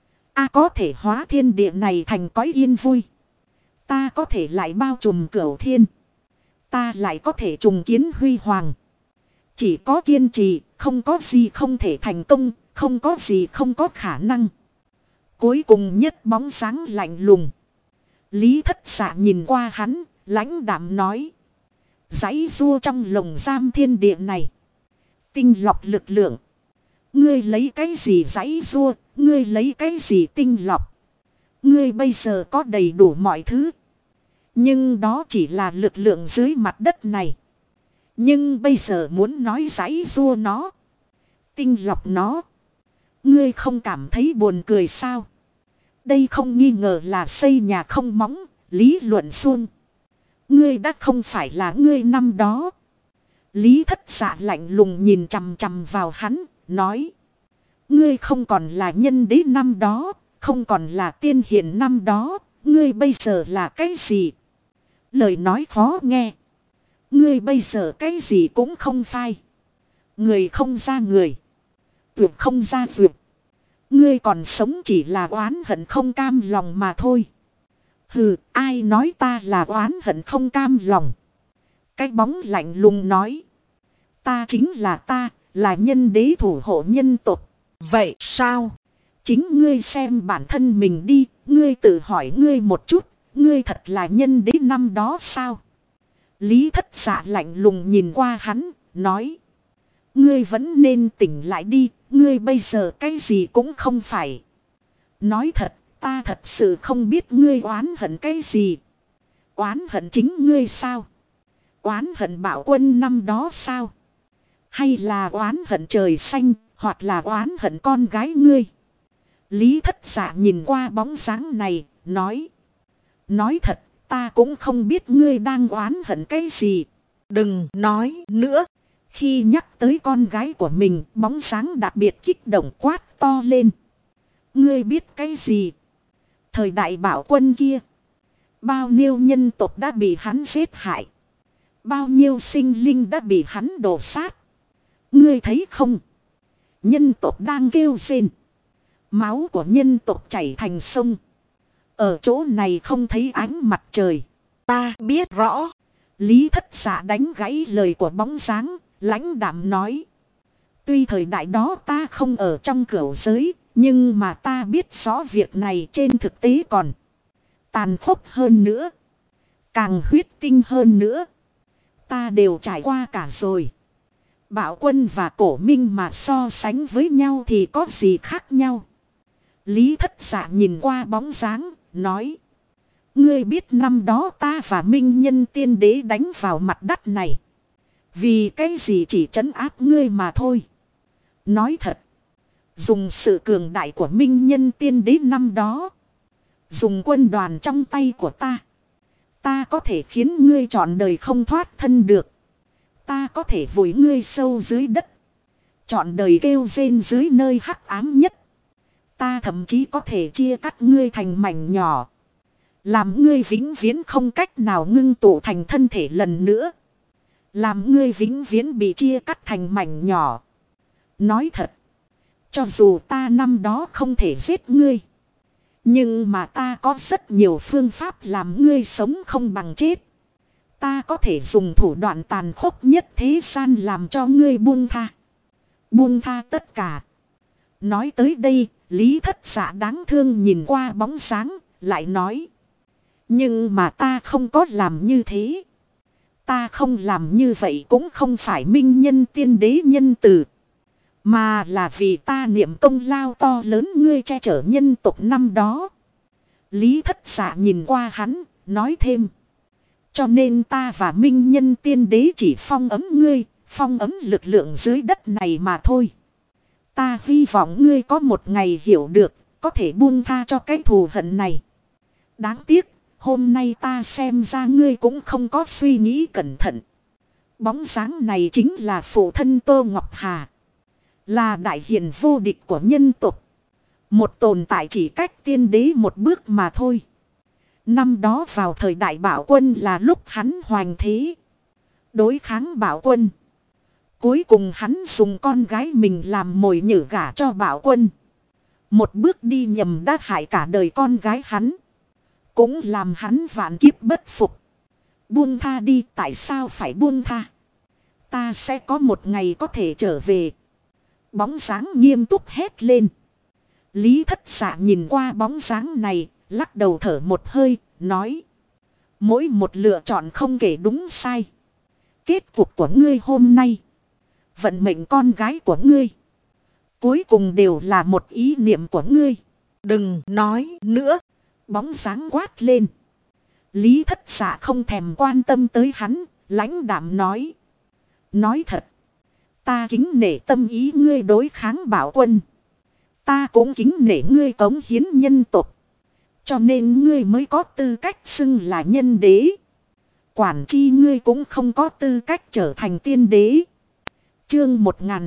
Có thể hóa thiên địa này thành cõi yên vui. Ta có thể lại bao trùm cửu thiên. Ta lại có thể trùng kiến huy hoàng. Chỉ có kiên trì, không có gì không thể thành công, không có gì không có khả năng. Cuối cùng nhất bóng sáng lạnh lùng. Lý Thất Dạ nhìn qua hắn, lãnh đạm nói. Giãy giụa trong lồng giam thiên địa này. Tinh lọc lực lượng. Ngươi lấy cái gì giãy giụa, ngươi lấy cái gì tinh lọc. Ngươi bây giờ có đầy đủ mọi thứ. Nhưng đó chỉ là lực lượng dưới mặt đất này. Nhưng bây giờ muốn nói giãy giụa nó, tinh lọc nó, ngươi không cảm thấy buồn cười sao? Đây không nghi ngờ là xây nhà không móng, lý luận suông. Ngươi đã không phải là ngươi năm đó. Lý Thất Dạ lạnh lùng nhìn chằm chằm vào hắn, nói. Ngươi không còn là nhân đế năm đó, không còn là tiên hiền năm đó, ngươi bây giờ là cái gì? Lời nói khó nghe. Ngươi bây giờ cái gì cũng không phai. Người không ra người. Tuyệt không ra tuyệt. Ngươi còn sống chỉ là oán hận không cam lòng mà thôi. Hừ, ai nói ta là oán hận không cam lòng? Cái bóng lạnh lùng nói. Ta chính là ta, là nhân đế thủ hộ nhân tộc. Vậy sao? Chính ngươi xem bản thân mình đi, ngươi tự hỏi ngươi một chút, ngươi thật là nhân đế năm đó sao? Lý Thất Dạ lạnh lùng nhìn qua hắn, nói. Ngươi vẫn nên tỉnh lại đi, ngươi bây giờ cái gì cũng không phải. Nói thật, ta thật sự không biết ngươi oán hận cái gì. Oán hận chính ngươi sao? Oán hận Bảo Quân năm đó sao? Hay là oán hận trời xanh, hoặc là oán hận con gái ngươi? Lý Thất Dạ nhìn qua bóng dáng này, nói. Nói thật, ta cũng không biết ngươi đang oán hận cái gì. Đừng nói nữa. Khi nhắc tới con gái của mình, bóng dáng đặc biệt kích động quát to lên. Ngươi biết cái gì? Thời đại Bảo Quân kia, bao nhiêu nhân tộc đã bị hắn giết hại. Bao nhiêu sinh linh đã bị hắn đổ sát. Ngươi thấy không? Nhân tộc đang kêu rên. Máu của nhân tộc chảy thành sông. Ở chỗ này không thấy ánh mặt trời. Ta biết rõ. Lý Thất Dạ đánh gãy lời của bóng dáng, lãnh đạm nói. Tuy thời đại đó ta không ở trong cửu giới, nhưng mà ta biết rõ việc này trên thực tế còn tàn khốc hơn nữa. Càng huyết tinh hơn nữa. Ta đều trải qua cả rồi. Bảo Quân và Cổ Minh mà so sánh với nhau thì có gì khác nhau? Lý Thất Dạ nhìn qua bóng dáng, nói. Ngươi biết năm đó ta và Minh Nhân Tiên Đế đánh vào mặt đất này. Vì cái gì chỉ trấn áp ngươi mà thôi. Nói thật. Dùng sự cường đại của Minh Nhân Tiên Đế năm đó. Dùng quân đoàn trong tay của ta. Ta có thể khiến ngươi trọn đời không thoát thân được. Ta có thể vùi ngươi sâu dưới đất. Trọn đời kêu rên dưới nơi hắc ám nhất. Ta thậm chí có thể chia cắt ngươi thành mảnh nhỏ. Làm ngươi vĩnh viễn không cách nào ngưng tụ thành thân thể lần nữa. Làm ngươi vĩnh viễn bị chia cắt thành mảnh nhỏ. Nói thật. Cho dù ta năm đó không thể giết ngươi. Nhưng mà ta có rất nhiều phương pháp làm ngươi sống không bằng chết. Ta có thể dùng thủ đoạn tàn khốc nhất thế gian làm cho ngươi buông tha. Buông tha tất cả. Nói tới đây, Lý Thất Dạ đáng thương nhìn qua bóng dáng, lại nói. Nhưng mà ta không có làm như thế. Ta không làm như vậy cũng không phải minh nhân tiên đế nhân từ. Mà là vì ta niệm công lao to lớn ngươi che chở nhân tộc năm đó. Lý Thất Dạ nhìn qua hắn, nói thêm. Cho nên ta và minh nhân tiên đế chỉ phong ấm ngươi, phong ấm lực lượng dưới đất này mà thôi. Ta hy vọng ngươi có một ngày hiểu được, có thể buông tha cho cái thù hận này. Đáng tiếc, hôm nay ta xem ra ngươi cũng không có suy nghĩ cẩn thận. Bóng dáng này chính là phụ thân Tô Ngọc Hà. Là đại hiền vô địch của nhân tộc. Một tồn tại chỉ cách tiên đế một bước mà thôi. Năm đó vào thời đại Bảo Quân là lúc hắn hoành thế. Đối kháng Bảo Quân. Cuối cùng hắn dùng con gái mình làm mồi nhử gả cho Bảo Quân. Một bước đi nhầm đã hại cả đời con gái hắn. Cũng làm hắn vạn kiếp bất phục. Buông tha đi, tại sao phải buông tha? Ta sẽ có một ngày có thể trở về. Bóng dáng nghiêm túc hét lên. Lý Thất Dạ nhìn qua bóng dáng này, lắc đầu thở một hơi, nói. Mỗi một lựa chọn không kể đúng sai. Kết cục của ngươi hôm nay. Vận mệnh con gái của ngươi. Cuối cùng đều là một ý niệm của ngươi. Đừng nói nữa. Bóng dáng quát lên. Lý Thất Dạ không thèm quan tâm tới hắn, lãnh đạm nói. Nói thật. Ta kính nể tâm ý ngươi đối kháng Bảo Quân. Ta cũng kính nể ngươi cống hiến nhân tộc. Cho nên ngươi mới có tư cách xưng là nhân đế. Quản chi ngươi cũng không có tư cách trở thành tiên đế. Chương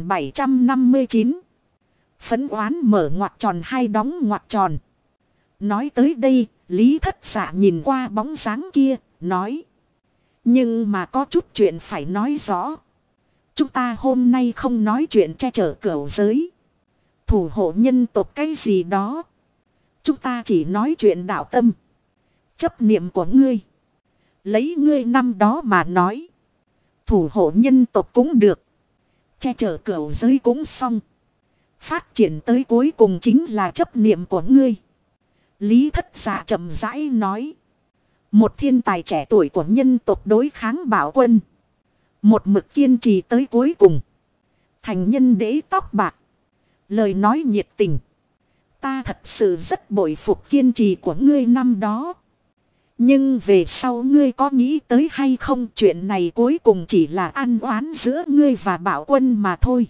1759. Phấn oán mở ngoặc tròn hay đóng ngoặc tròn. Nói tới đây, Lý Thất Dạ nhìn qua bóng dáng kia, nói. Nhưng mà có chút chuyện phải nói rõ. Chúng ta hôm nay không nói chuyện che chở cửu giới. Thủ hộ nhân tộc cái gì đó. Chúng ta chỉ nói chuyện đạo tâm. Chấp niệm của ngươi. Lấy ngươi năm đó mà nói. Thủ hộ nhân tộc cũng được. Che chở cửu giới cũng xong. Phát triển tới cuối cùng chính là chấp niệm của ngươi. Lý Thất Dạ chậm rãi nói. Một thiên tài trẻ tuổi của nhân tộc đối kháng Bảo Quân. Một mực kiên trì tới cuối cùng. Thành nhân đế tóc bạc. Lời nói nhiệt tình. Ta thật sự rất bội phục kiên trì của ngươi năm đó. Nhưng về sau ngươi có nghĩ tới hay không, chuyện này cuối cùng chỉ là ăn oán giữa ngươi và Bảo Quân mà thôi.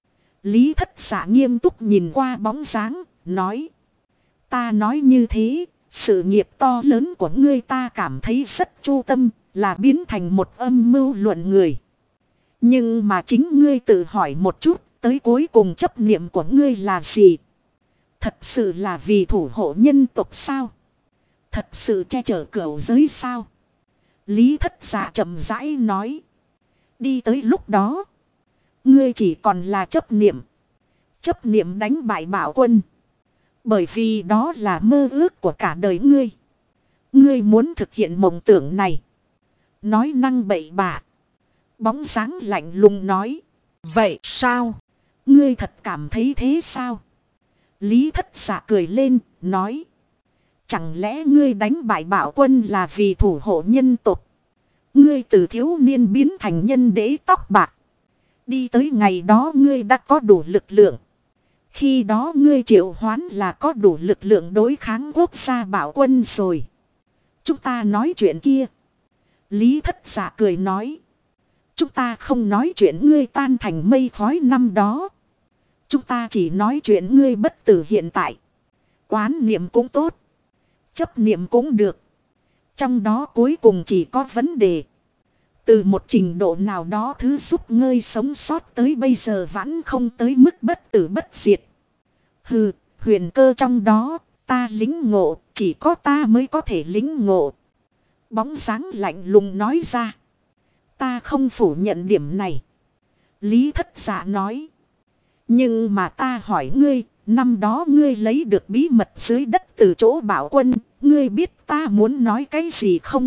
Lý Thất Dạ nghiêm túc nhìn qua bóng dáng, nói. Ta nói như thế, sự nghiệp to lớn của ngươi ta cảm thấy rất chu tâm, là biến thành một âm mưu luận người. Nhưng mà chính ngươi tự hỏi một chút, tới cuối cùng chấp niệm của ngươi là gì? Thật sự là vì thủ hộ nhân tộc sao? Thật sự che chở cửu giới sao? Lý Thất Dạ chậm rãi nói. Đi tới lúc đó, ngươi chỉ còn là chấp niệm. Chấp niệm đánh bại Bảo Quân. Bởi vì đó là mơ ước của cả đời ngươi. Ngươi muốn thực hiện mộng tưởng này. Nói năng bậy bạ. Bóng dáng lạnh lùng nói. Vậy sao? Ngươi thật cảm thấy thế sao? Lý Thất Dạ cười lên, nói. Chẳng lẽ ngươi đánh bại Bảo Quân là vì thủ hộ nhân tộc? Ngươi từ thiếu niên biến thành nhân đế tóc bạc. Đi tới ngày đó ngươi đã có đủ lực lượng. Khi đó ngươi triệu hoán là có đủ lực lượng đối kháng quốc gia Bảo Quân rồi. Chúng ta nói chuyện kia. Lý Thất Dạ cười nói. Chúng ta không nói chuyện ngươi tan thành mây khói năm đó. Chúng ta chỉ nói chuyện ngươi bất tử hiện tại. Quán niệm cũng tốt. Chấp niệm cũng được. Trong đó cuối cùng chỉ có vấn đề. Từ một trình độ nào đó thứ giúp ngươi sống sót tới bây giờ vẫn không tới mức bất tử bất diệt. Hừ, huyền cơ trong đó, ta lính ngộ, chỉ có ta mới có thể lính ngộ. Bóng dáng lạnh lùng nói ra. Ta không phủ nhận điểm này. Lý Thất Dạ nói. Nhưng mà ta hỏi ngươi, năm đó ngươi lấy được bí mật dưới đất từ chỗ Bảo Quân, ngươi biết ta muốn nói cái gì không?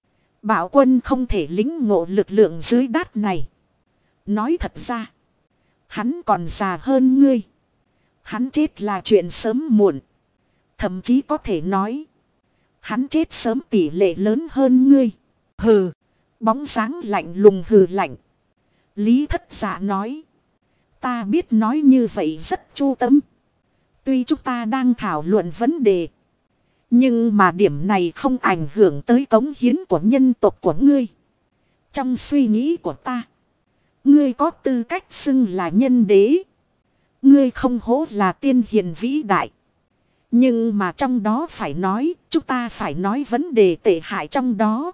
Bảo Quân không thể lĩnh ngộ lực lượng dưới đất này. Nói thật ra, hắn còn già hơn ngươi. Hắn chết là chuyện sớm muộn. Thậm chí có thể nói, hắn chết sớm tỷ lệ lớn hơn ngươi. Hừ, bóng dáng lạnh lùng hừ lạnh. Lý Thất Dạ nói, ta biết nói như vậy rất chu tâm. Tuy chúng ta đang thảo luận vấn đề, nhưng mà điểm này không ảnh hưởng tới cống hiến của nhân tộc của ngươi. Trong suy nghĩ của ta, ngươi có tư cách xưng là nhân đế. Ngươi không hổ là tiên hiền vĩ đại. Nhưng mà trong đó phải nói, chúng ta phải nói vấn đề tệ hại trong đó.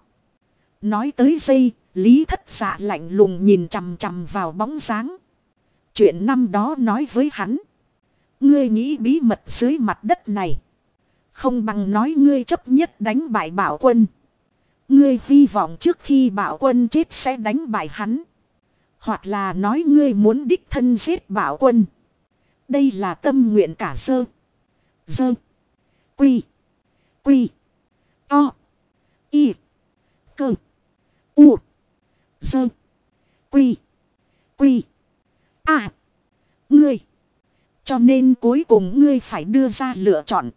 Nói tới đây, Lý Thất Dạ lạnh lùng nhìn chằm chằm vào bóng dáng. Chuyện năm đó nói với hắn, ngươi nghĩ bí mật dưới mặt đất này, không bằng nói ngươi chấp nhất đánh bại Bảo Quân. Ngươi hy vọng trước khi Bảo Quân chết sẽ đánh bại hắn. Hoặc là nói ngươi muốn đích thân giết Bảo Quân. Đây là tâm nguyện cả dơ. Dơ. Quy. Quy. To. Y. Cơ. U. Dơ. Quy. Quy. À. Ngươi. Cho nên cuối cùng ngươi phải đưa ra lựa chọn.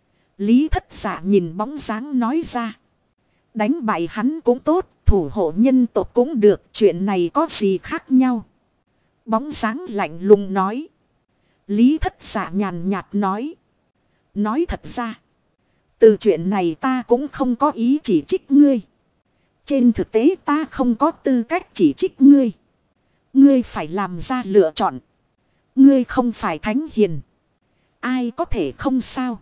Lý Thất Dạ nhìn bóng dáng nói ra. Đánh bại hắn cũng tốt, thủ hộ nhân tộc cũng được, chuyện này có gì khác nhau. Bóng dáng lạnh lùng nói. Lý Thất Dạ nhàn nhạt nói. Nói thật ra, từ chuyện này ta cũng không có ý chỉ trích ngươi. Trên thực tế ta không có tư cách chỉ trích ngươi. Ngươi phải làm ra lựa chọn. Ngươi không phải thánh hiền. Ai có thể không sao.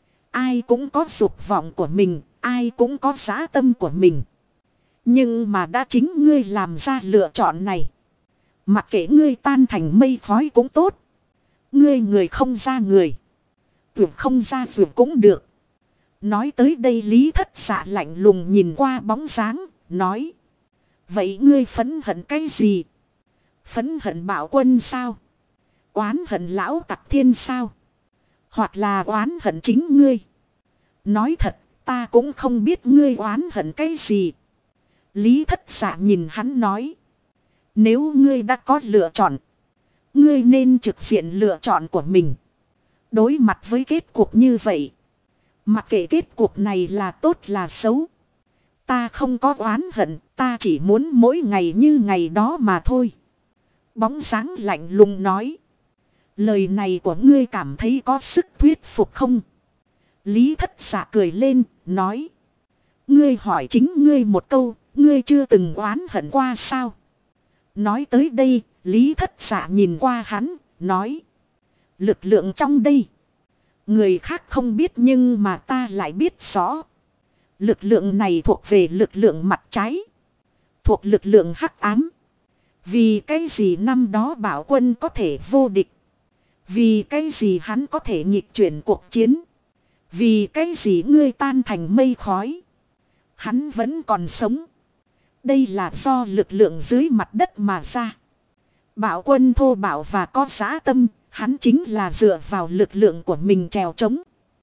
Ai cũng có dục vọng của mình, ai cũng có dã tâm của mình. Nhưng mà đã chính ngươi làm ra lựa chọn này. Mặc kệ ngươi tan thành mây khói cũng tốt. Ngươi người không ra người. Vượt không ra vượt cũng được. Nói tới đây Lý Thất Dạ lạnh lùng nhìn qua bóng dáng, nói. Vậy ngươi phẫn hận cái gì? Phẫn hận Bảo Quân sao? Oán hận lão tặc thiên sao? Hoặc là oán hận chính ngươi? Nói thật, ta cũng không biết ngươi oán hận cái gì. Lý Thất Dạ nhìn hắn nói. Nếu ngươi đã có lựa chọn, ngươi nên trực diện lựa chọn của mình. Đối mặt với kết cục như vậy, mặc kệ kết cục này là tốt là xấu, ta không có oán hận, ta chỉ muốn mỗi ngày như ngày đó mà thôi. Bóng dáng lạnh lùng nói. Lời này của ngươi cảm thấy có sức thuyết phục không? Lý Thất Dạ cười lên, nói. Ngươi hỏi chính ngươi một câu, ngươi chưa từng oán hận qua sao? Nói tới đây, Lý Thất Dạ nhìn qua hắn, nói. Lực lượng trong đây, người khác không biết nhưng mà ta lại biết rõ. Lực lượng này thuộc về lực lượng mặt trái, thuộc lực lượng hắc ám. Vì cái gì năm đó Bảo Quân có thể vô địch? Vì cái gì hắn có thể nghịch chuyển cuộc chiến? Vì cái gì ngươi tan thành mây khói, hắn vẫn còn sống? Đây là do lực lượng dưới mặt đất mà ra. Bảo Quân thô bạo và có dã tâm, hắn chính là dựa vào lực lượng của mình trèo trống.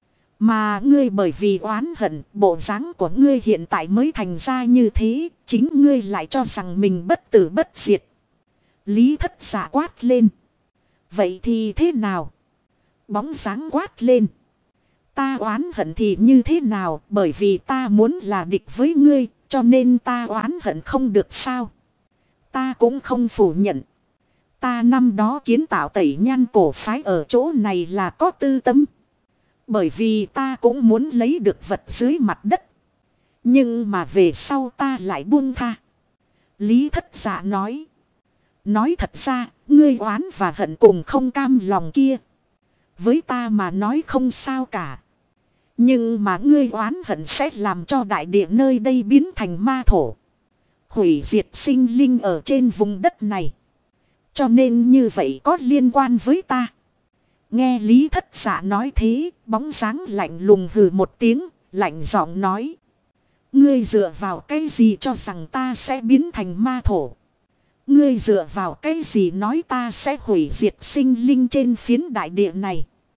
Mà ngươi bởi vì oán hận, bộ dáng của ngươi hiện tại mới thành ra như thế, chính ngươi lại cho rằng mình bất tử bất diệt. Lý Thất Dạ quát lên. Vậy thì thế nào? Bóng dáng quát lên. Ta oán hận thì như thế nào, bởi vì ta muốn là địch với ngươi, cho nên ta oán hận không được sao? Ta cũng không phủ nhận. Ta năm đó kiến tạo Tẩy Nhan cổ phái ở chỗ này là có tư tâm. Bởi vì ta cũng muốn lấy được vật dưới mặt đất. Nhưng mà về sau ta lại buông tha. Lý Thất Dạ nói. Nói thật ra, ngươi oán và hận cùng không cam lòng kia, với ta mà nói không sao cả. Nhưng mà ngươi oán hận sẽ làm cho đại địa nơi đây biến thành ma thổ, hủy diệt sinh linh ở trên vùng đất này. Cho nên như vậy có liên quan với ta. Nghe Lý Thất Dạ nói thế, bóng dáng lạnh lùng hừ một tiếng, lạnh giọng nói. Ngươi dựa vào cái gì cho rằng ta sẽ biến thành ma thổ? Ngươi dựa vào cái gì nói ta sẽ hủy diệt sinh linh trên phiến đại địa này?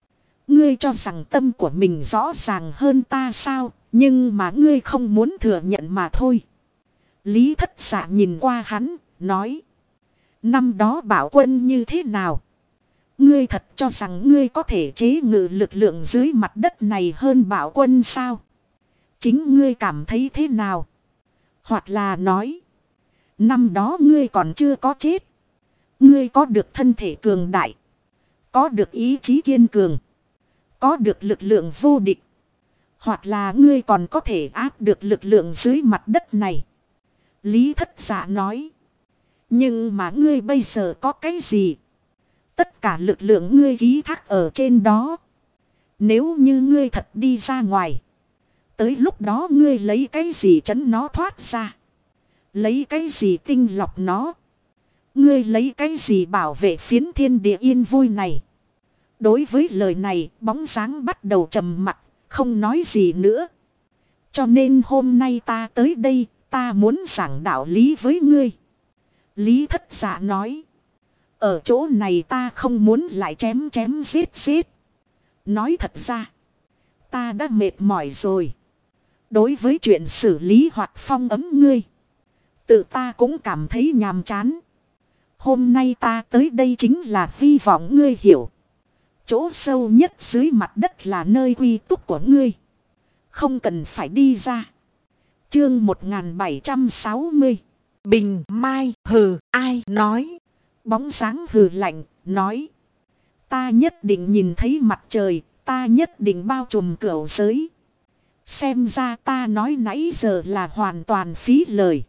Ngươi cho rằng tâm của mình rõ ràng hơn ta sao, nhưng mà ngươi không muốn thừa nhận mà thôi. Lý Thất Dạ nhìn qua hắn, nói. Năm đó Bảo Quân như thế nào? Ngươi thật cho rằng ngươi có thể chế ngự lực lượng dưới mặt đất này hơn Bảo Quân sao? Chính ngươi cảm thấy thế nào? Hoặc là nói. Năm đó ngươi còn chưa có chết. Ngươi có được thân thể cường đại. Có được ý chí kiên cường. Có được lực lượng vô địch. Hoặc là ngươi còn có thể áp được lực lượng dưới mặt đất này. Lý Thất Dạ nói. Nhưng mà ngươi bây giờ có cái gì? Tất cả lực lượng ngươi ký thác ở trên đó. Nếu như ngươi thật đi ra ngoài. Tới lúc đó ngươi lấy cái gì trấn nó thoát ra? Lấy cái gì tinh lọc nó? Ngươi lấy cái gì bảo vệ phiến thiên địa yên vui này? Đối với lời này, bóng dáng bắt đầu trầm mặc, không nói gì nữa. Cho nên hôm nay ta tới đây, ta muốn giảng đạo lý với ngươi. Lý Thất Dạ nói. Ở chỗ này ta không muốn lại chém chém giết giết. Nói thật ra, ta đã mệt mỏi rồi. Đối với chuyện xử lý hoặc phong ấm ngươi, tự ta cũng cảm thấy nhàm chán. Hôm nay ta tới đây chính là hy vọng ngươi hiểu. Chỗ sâu nhất dưới mặt đất là nơi quy túc của ngươi. Không cần phải đi ra. Chương 1760. Bình Mai hừ ai nói. Bóng dáng hừ lạnh nói. Ta nhất định nhìn thấy mặt trời. Ta nhất định bao trùm cửu giới. Xem ra ta nói nãy giờ là hoàn toàn phí lời.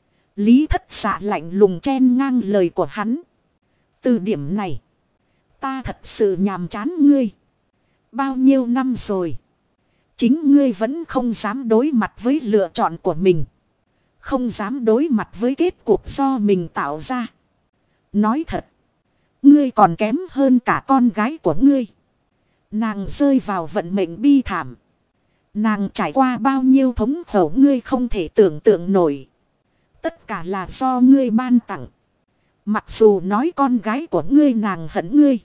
Lý Thất Dạ lạnh lùng chen ngang lời của hắn. Từ điểm này, ta thật sự nhàm chán ngươi. Bao nhiêu năm rồi, chính ngươi vẫn không dám đối mặt với lựa chọn của mình. Không dám đối mặt với kết cục do mình tạo ra. Nói thật, ngươi còn kém hơn cả con gái của ngươi. Nàng rơi vào vận mệnh bi thảm. Nàng trải qua bao nhiêu thống khổ ngươi không thể tưởng tượng nổi. Tất cả là do ngươi ban tặng. Mặc dù nói con gái của ngươi nàng hận ngươi.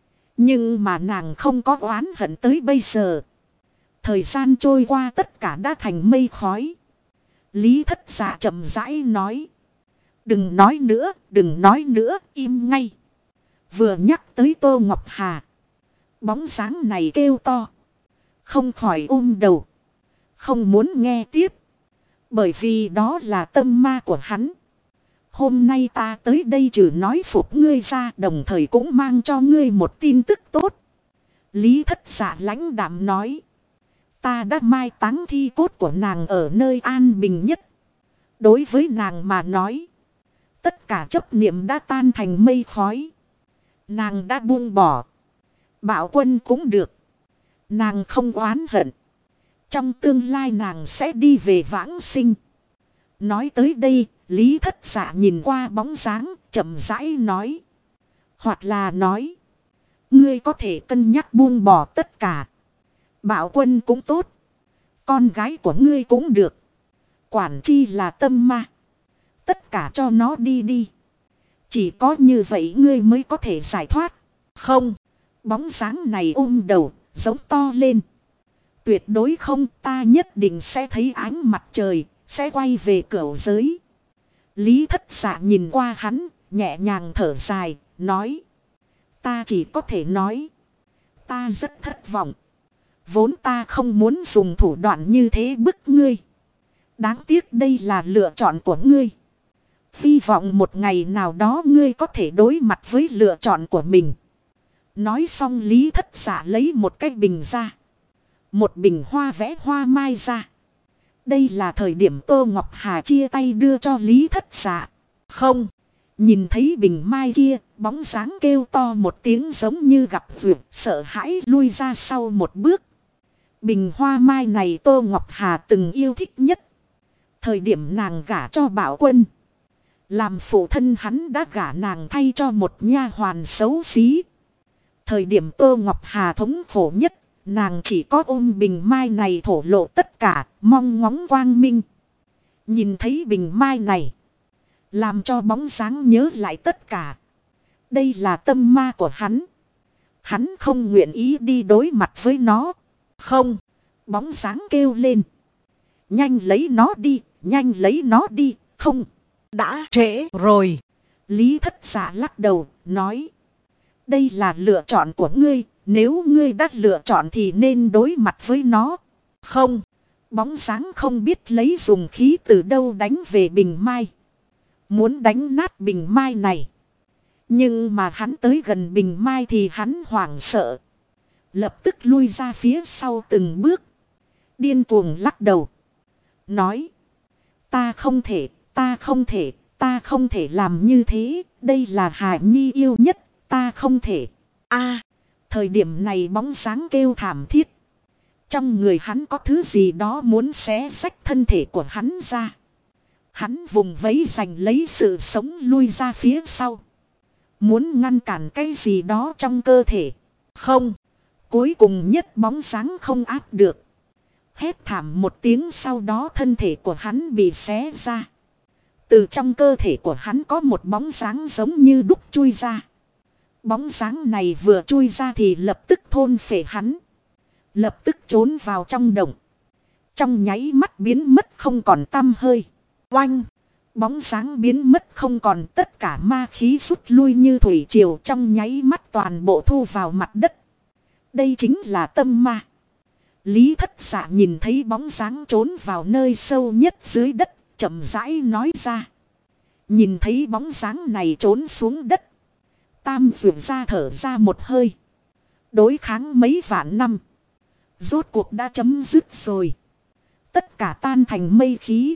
Nhưng mà nàng không có oán hận tới bây giờ. Thời gian trôi qua tất cả đã thành mây khói. Lý Thất Dạ chậm rãi nói. Đừng nói nữa, đừng nói nữa, im ngay. Vừa nhắc tới Tô Ngọc Hà. Bóng dáng này kêu to. Không khỏi ôm đầu. Không muốn nghe tiếp. Bởi vì đó là tâm ma của hắn. Hôm nay ta tới đây trừ nói phục ngươi ra, đồng thời cũng mang cho ngươi một tin tức tốt. Lý Thất Dạ lãnh đạm nói. Ta đã mai táng thi cốt của nàng ở nơi an bình nhất. Đối với nàng mà nói, tất cả chấp niệm đã tan thành mây khói. Nàng đã buông bỏ. Bảo Quân cũng được. Nàng không oán hận. Trong tương lai nàng sẽ đi về vãng sinh. Nói tới đây, Lý Thất Dạ nhìn qua bóng dáng, chậm rãi nói. Hoặc là nói, ngươi có thể cân nhắc buông bỏ tất cả. Bảo Quân cũng tốt. Con gái của ngươi cũng được. Quản chi là tâm ma. Tất cả cho nó đi đi. Chỉ có như vậy ngươi mới có thể giải thoát. Không. Bóng dáng này ôm đầu, giống to lên. Tuyệt đối không, ta nhất định sẽ thấy ánh mặt trời, sẽ quay về cửu giới. Lý Thất Dạ nhìn qua hắn, nhẹ nhàng thở dài, nói. Ta chỉ có thể nói. Ta rất thất vọng. Vốn ta không muốn dùng thủ đoạn như thế bức ngươi. Đáng tiếc đây là lựa chọn của ngươi. Hy vọng một ngày nào đó ngươi có thể đối mặt với lựa chọn của mình. Nói xong Lý Thất Dạ lấy một cái bình ra. Một bình hoa vẽ hoa mai ra. Đây là thời điểm Tô Ngọc Hà chia tay đưa cho Lý Thất Dạ. Không. Nhìn thấy bình mai kia, bóng dáng kêu to một tiếng giống như gặp vượt, sợ hãi lui ra sau một bước. Bình hoa mai này Tô Ngọc Hà từng yêu thích nhất. Thời điểm nàng gả cho Bảo Quân. Làm phụ thân hắn đã gả nàng thay cho một nha hoàn xấu xí. Thời điểm Tô Ngọc Hà thống khổ nhất, nàng chỉ có ôm bình mai này thổ lộ tất cả, mong ngóng quang minh. Nhìn thấy bình mai này, làm cho bóng dáng nhớ lại tất cả. Đây là tâm ma của hắn. Hắn không nguyện ý đi đối mặt với nó. Không. Bóng dáng kêu lên. Nhanh lấy nó đi. Nhanh lấy nó đi. Không. Đã trễ rồi. Lý Thất Dạ lắc đầu. Nói. Đây là lựa chọn của ngươi. Nếu ngươi đã lựa chọn thì nên đối mặt với nó. Không. Bóng dáng không biết lấy dùng khí từ đâu đánh về bình mai. Muốn đánh nát bình mai này. Nhưng mà hắn tới gần bình mai thì hắn hoảng sợ. Lập tức lui ra phía sau từng bước. Điên cuồng lắc đầu. Nói. Ta không thể, ta không thể, ta không thể làm như thế. Đây là Hải Nhi yêu nhất, ta không thể. Thời điểm này bóng dáng kêu thảm thiết. Trong người hắn có thứ gì đó muốn xé rách thân thể của hắn ra. Hắn vùng vẫy giành lấy sự sống lui ra phía sau. Muốn ngăn cản cái gì đó trong cơ thể. Không. Cuối cùng nhất bóng dáng không áp được. Hét thảm một tiếng, sau đó thân thể của hắn bị xé ra. Từ trong cơ thể của hắn có một bóng dáng giống như đúc chui ra. Bóng dáng này vừa chui ra thì lập tức thôn phệ hắn. Lập tức trốn vào trong động. Trong nháy mắt biến mất không còn tăm hơi. Oanh! Bóng dáng biến mất không còn, tất cả ma khí rút lui như thủy triều, trong nháy mắt toàn bộ thu vào mặt đất. Đây chính là tâm ma. Lý Thất Dạ nhìn thấy bóng dáng trốn vào nơi sâu nhất dưới đất, chậm rãi nói ra. Nhìn thấy bóng dáng này trốn xuống đất. Tam Dược ra thở ra một hơi. Đối kháng mấy vạn năm. Rốt cuộc đã chấm dứt rồi. Tất cả tan thành mây khí.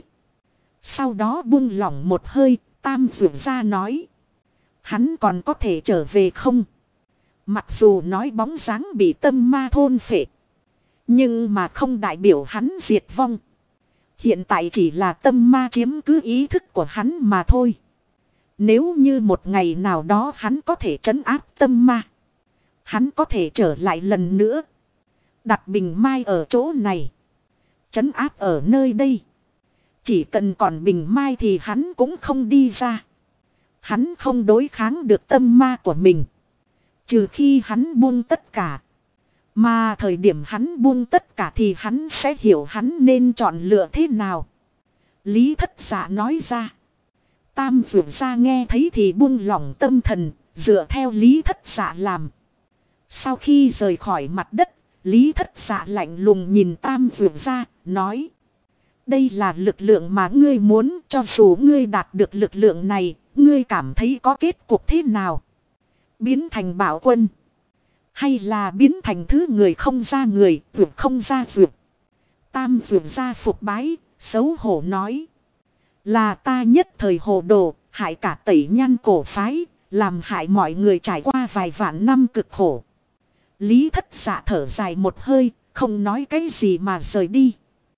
Sau đó buông lỏng một hơi, Tam Dược ra nói. Hắn còn có thể trở về không? Mặc dù nói bóng dáng bị tâm ma thôn phệ. Nhưng mà không đại biểu hắn diệt vong. Hiện tại chỉ là tâm ma chiếm cứ ý thức của hắn mà thôi. Nếu như một ngày nào đó hắn có thể trấn áp tâm ma. Hắn có thể trở lại lần nữa. Đặt bình mai ở chỗ này. Trấn áp ở nơi đây. Chỉ cần còn bình mai thì hắn cũng không đi ra. Hắn không đối kháng được tâm ma của mình. Trừ khi hắn buông tất cả. Mà thời điểm hắn buông tất cả thì hắn sẽ hiểu hắn nên chọn lựa thế nào. Lý Thất Dạ nói ra. Tam Dược ra nghe thấy thì buông lỏng tâm thần, dựa theo Lý Thất Dạ làm. Sau khi rời khỏi mặt đất, Lý Thất Dạ lạnh lùng nhìn Tam Dược ra, nói. Đây là lực lượng mà ngươi muốn, cho dù ngươi đạt được lực lượng này, ngươi cảm thấy có kết cục thế nào? Biến thành bảo quân. Hay là biến thành thứ người không ra người, vượt không ra vượt. Tam Dược ra phục bái, xấu hổ nói. Là ta nhất thời hồ đồ, hại cả Tẩy Nhan cổ phái, làm hại mọi người trải qua vài vạn năm cực khổ. Lý Thất Dạ thở dài một hơi, không nói cái gì mà rời đi.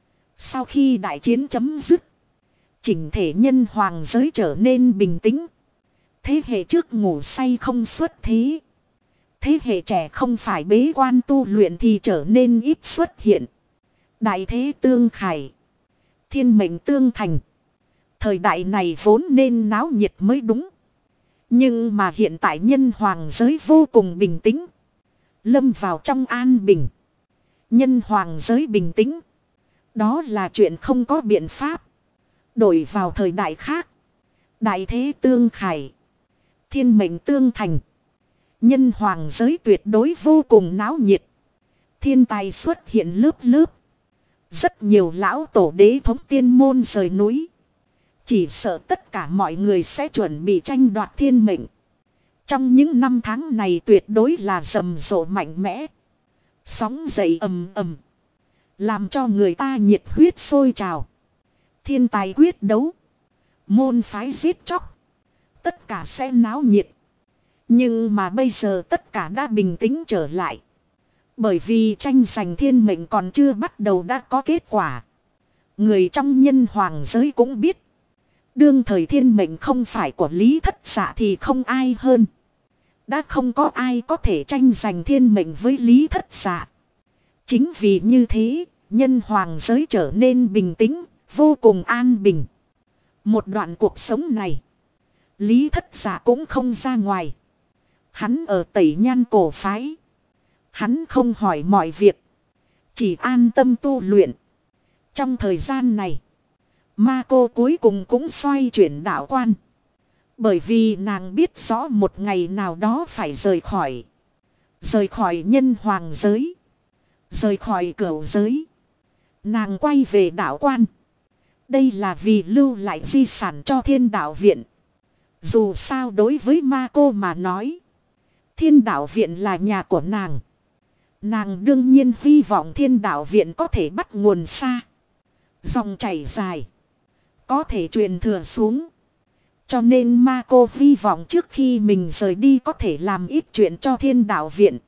Sau khi đại chiến chấm dứt, chỉnh thể nhân hoàng giới trở nên bình tĩnh. Thế hệ trước ngủ say không xuất thế. Thế hệ trẻ không phải bế quan tu luyện thì trở nên ít xuất hiện. Đại thế tương khải. Thiên mệnh tương thành. Thời đại này vốn nên náo nhiệt mới đúng. Nhưng mà hiện tại nhân hoàng giới vô cùng bình tĩnh. Lâm vào trong an bình. Nhân hoàng giới bình tĩnh. Đó là chuyện không có biện pháp. Đổi vào thời đại khác. Đại thế tương khải. Thiên mệnh tương thành. Nhân hoàng giới tuyệt đối vô cùng náo nhiệt. Thiên tài xuất hiện lớp lớp. Rất nhiều lão tổ đế thống tiên môn rời núi. Chỉ sợ tất cả mọi người sẽ chuẩn bị tranh đoạt thiên mệnh. Trong những năm tháng này tuyệt đối là rầm rộ mạnh mẽ. Sóng dậy ầm ầm. Làm cho người ta nhiệt huyết sôi trào. Thiên tài quyết đấu. Môn phái giết chóc. Tất cả sẽ náo nhiệt. Nhưng mà bây giờ tất cả đã bình tĩnh trở lại. Bởi vì tranh giành thiên mệnh còn chưa bắt đầu đã có kết quả. Người trong nhân hoàng giới cũng biết. Đương thời thiên mệnh không phải của Lý Thất Dạ thì không ai hơn. Đã không có ai có thể tranh giành thiên mệnh với Lý Thất Dạ. Chính vì như thế, nhân hoàng giới trở nên bình tĩnh, vô cùng an bình. Một đoạn cuộc sống này, Lý Thất Dạ cũng không ra ngoài. Hắn ở Tẩy Nhan cổ phái. Hắn không hỏi mọi việc. Chỉ an tâm tu luyện. Trong thời gian này, ma cô cuối cùng cũng xoay chuyển đạo quan. Bởi vì nàng biết rõ một ngày nào đó phải rời khỏi. Rời khỏi nhân hoàng giới. Rời khỏi cửu giới. Nàng quay về đạo quan. Đây là vì lưu lại di sản cho Thiên Đạo Viện. Dù sao đối với ma cô mà nói, Thiên Đạo Viện là nhà của nàng. Nàng đương nhiên hy vọng Thiên Đạo Viện có thể bắt nguồn xa. Dòng chảy dài. Có thể truyền thừa xuống. Cho nên ma cô hy vọng trước khi mình rời đi có thể làm ít chuyện cho Thiên Đạo Viện.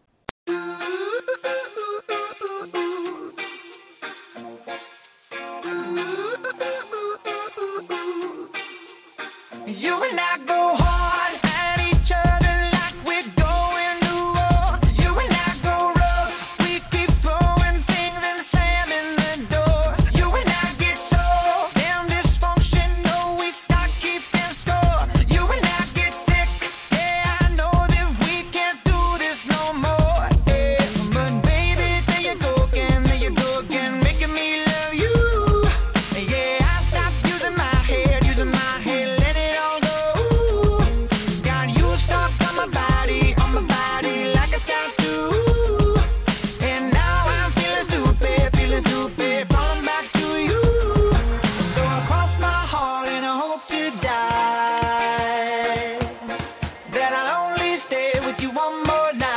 You and I go hard at each other like we're going to war. You and I go rough, we keep throwing things and slamming the doors. You and I get so damn dysfunctional, we start keeping score. You and I get sick, yeah, I know that we can't do this no more. Yeah. But baby, there you go again, making me love you. Yeah, I stopped using my head, let it all go. Got you stuck on my body like a tattoo. And now I'm feeling stupid, falling back to you. So I cross my heart and I hope to die that I'll only stay with you one more night.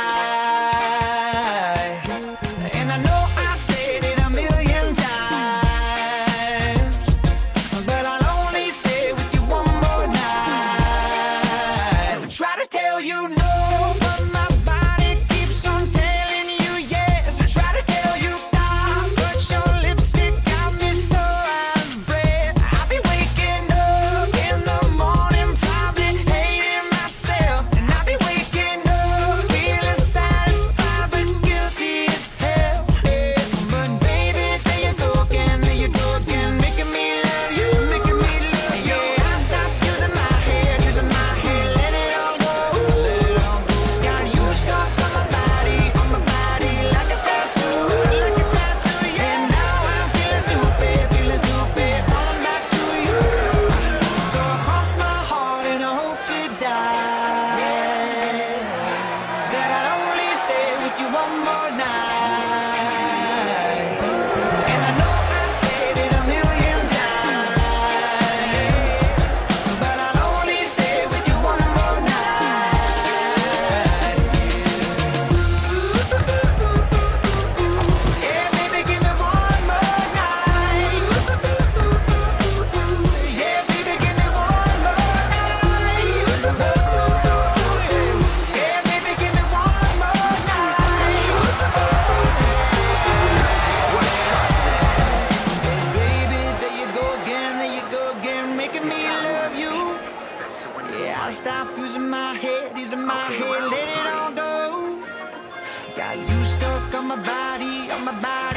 And I know I said it a million times, but I'll only stay with you one more night. Try to tell you no, but my body keeps on telling you yes. Try to tell you stop, but your lipstick got me so out of breath. I'll be waking up in the morning, probably hating myself. And I'll be waking up feeling satisfied but guilty as hell. But baby, there you go again, making me love you, Yeah, I stopped using my head, let it all go. Got you stuck on my body like a tattoo, And now I'm feeling stupid, falling back to you. So I cross my heart and I hope to die that I'll only stay with you one more night. And I know I said it a million times, but I'll only stay with you one more night. Yeah, baby, give me one more night. Yeah, baby, give me one more night. Yeah, baby, give me one more night. Baby, there you go again, making me love you. Yeah, I'll stop using my head, let it all go. Got you stuck on my body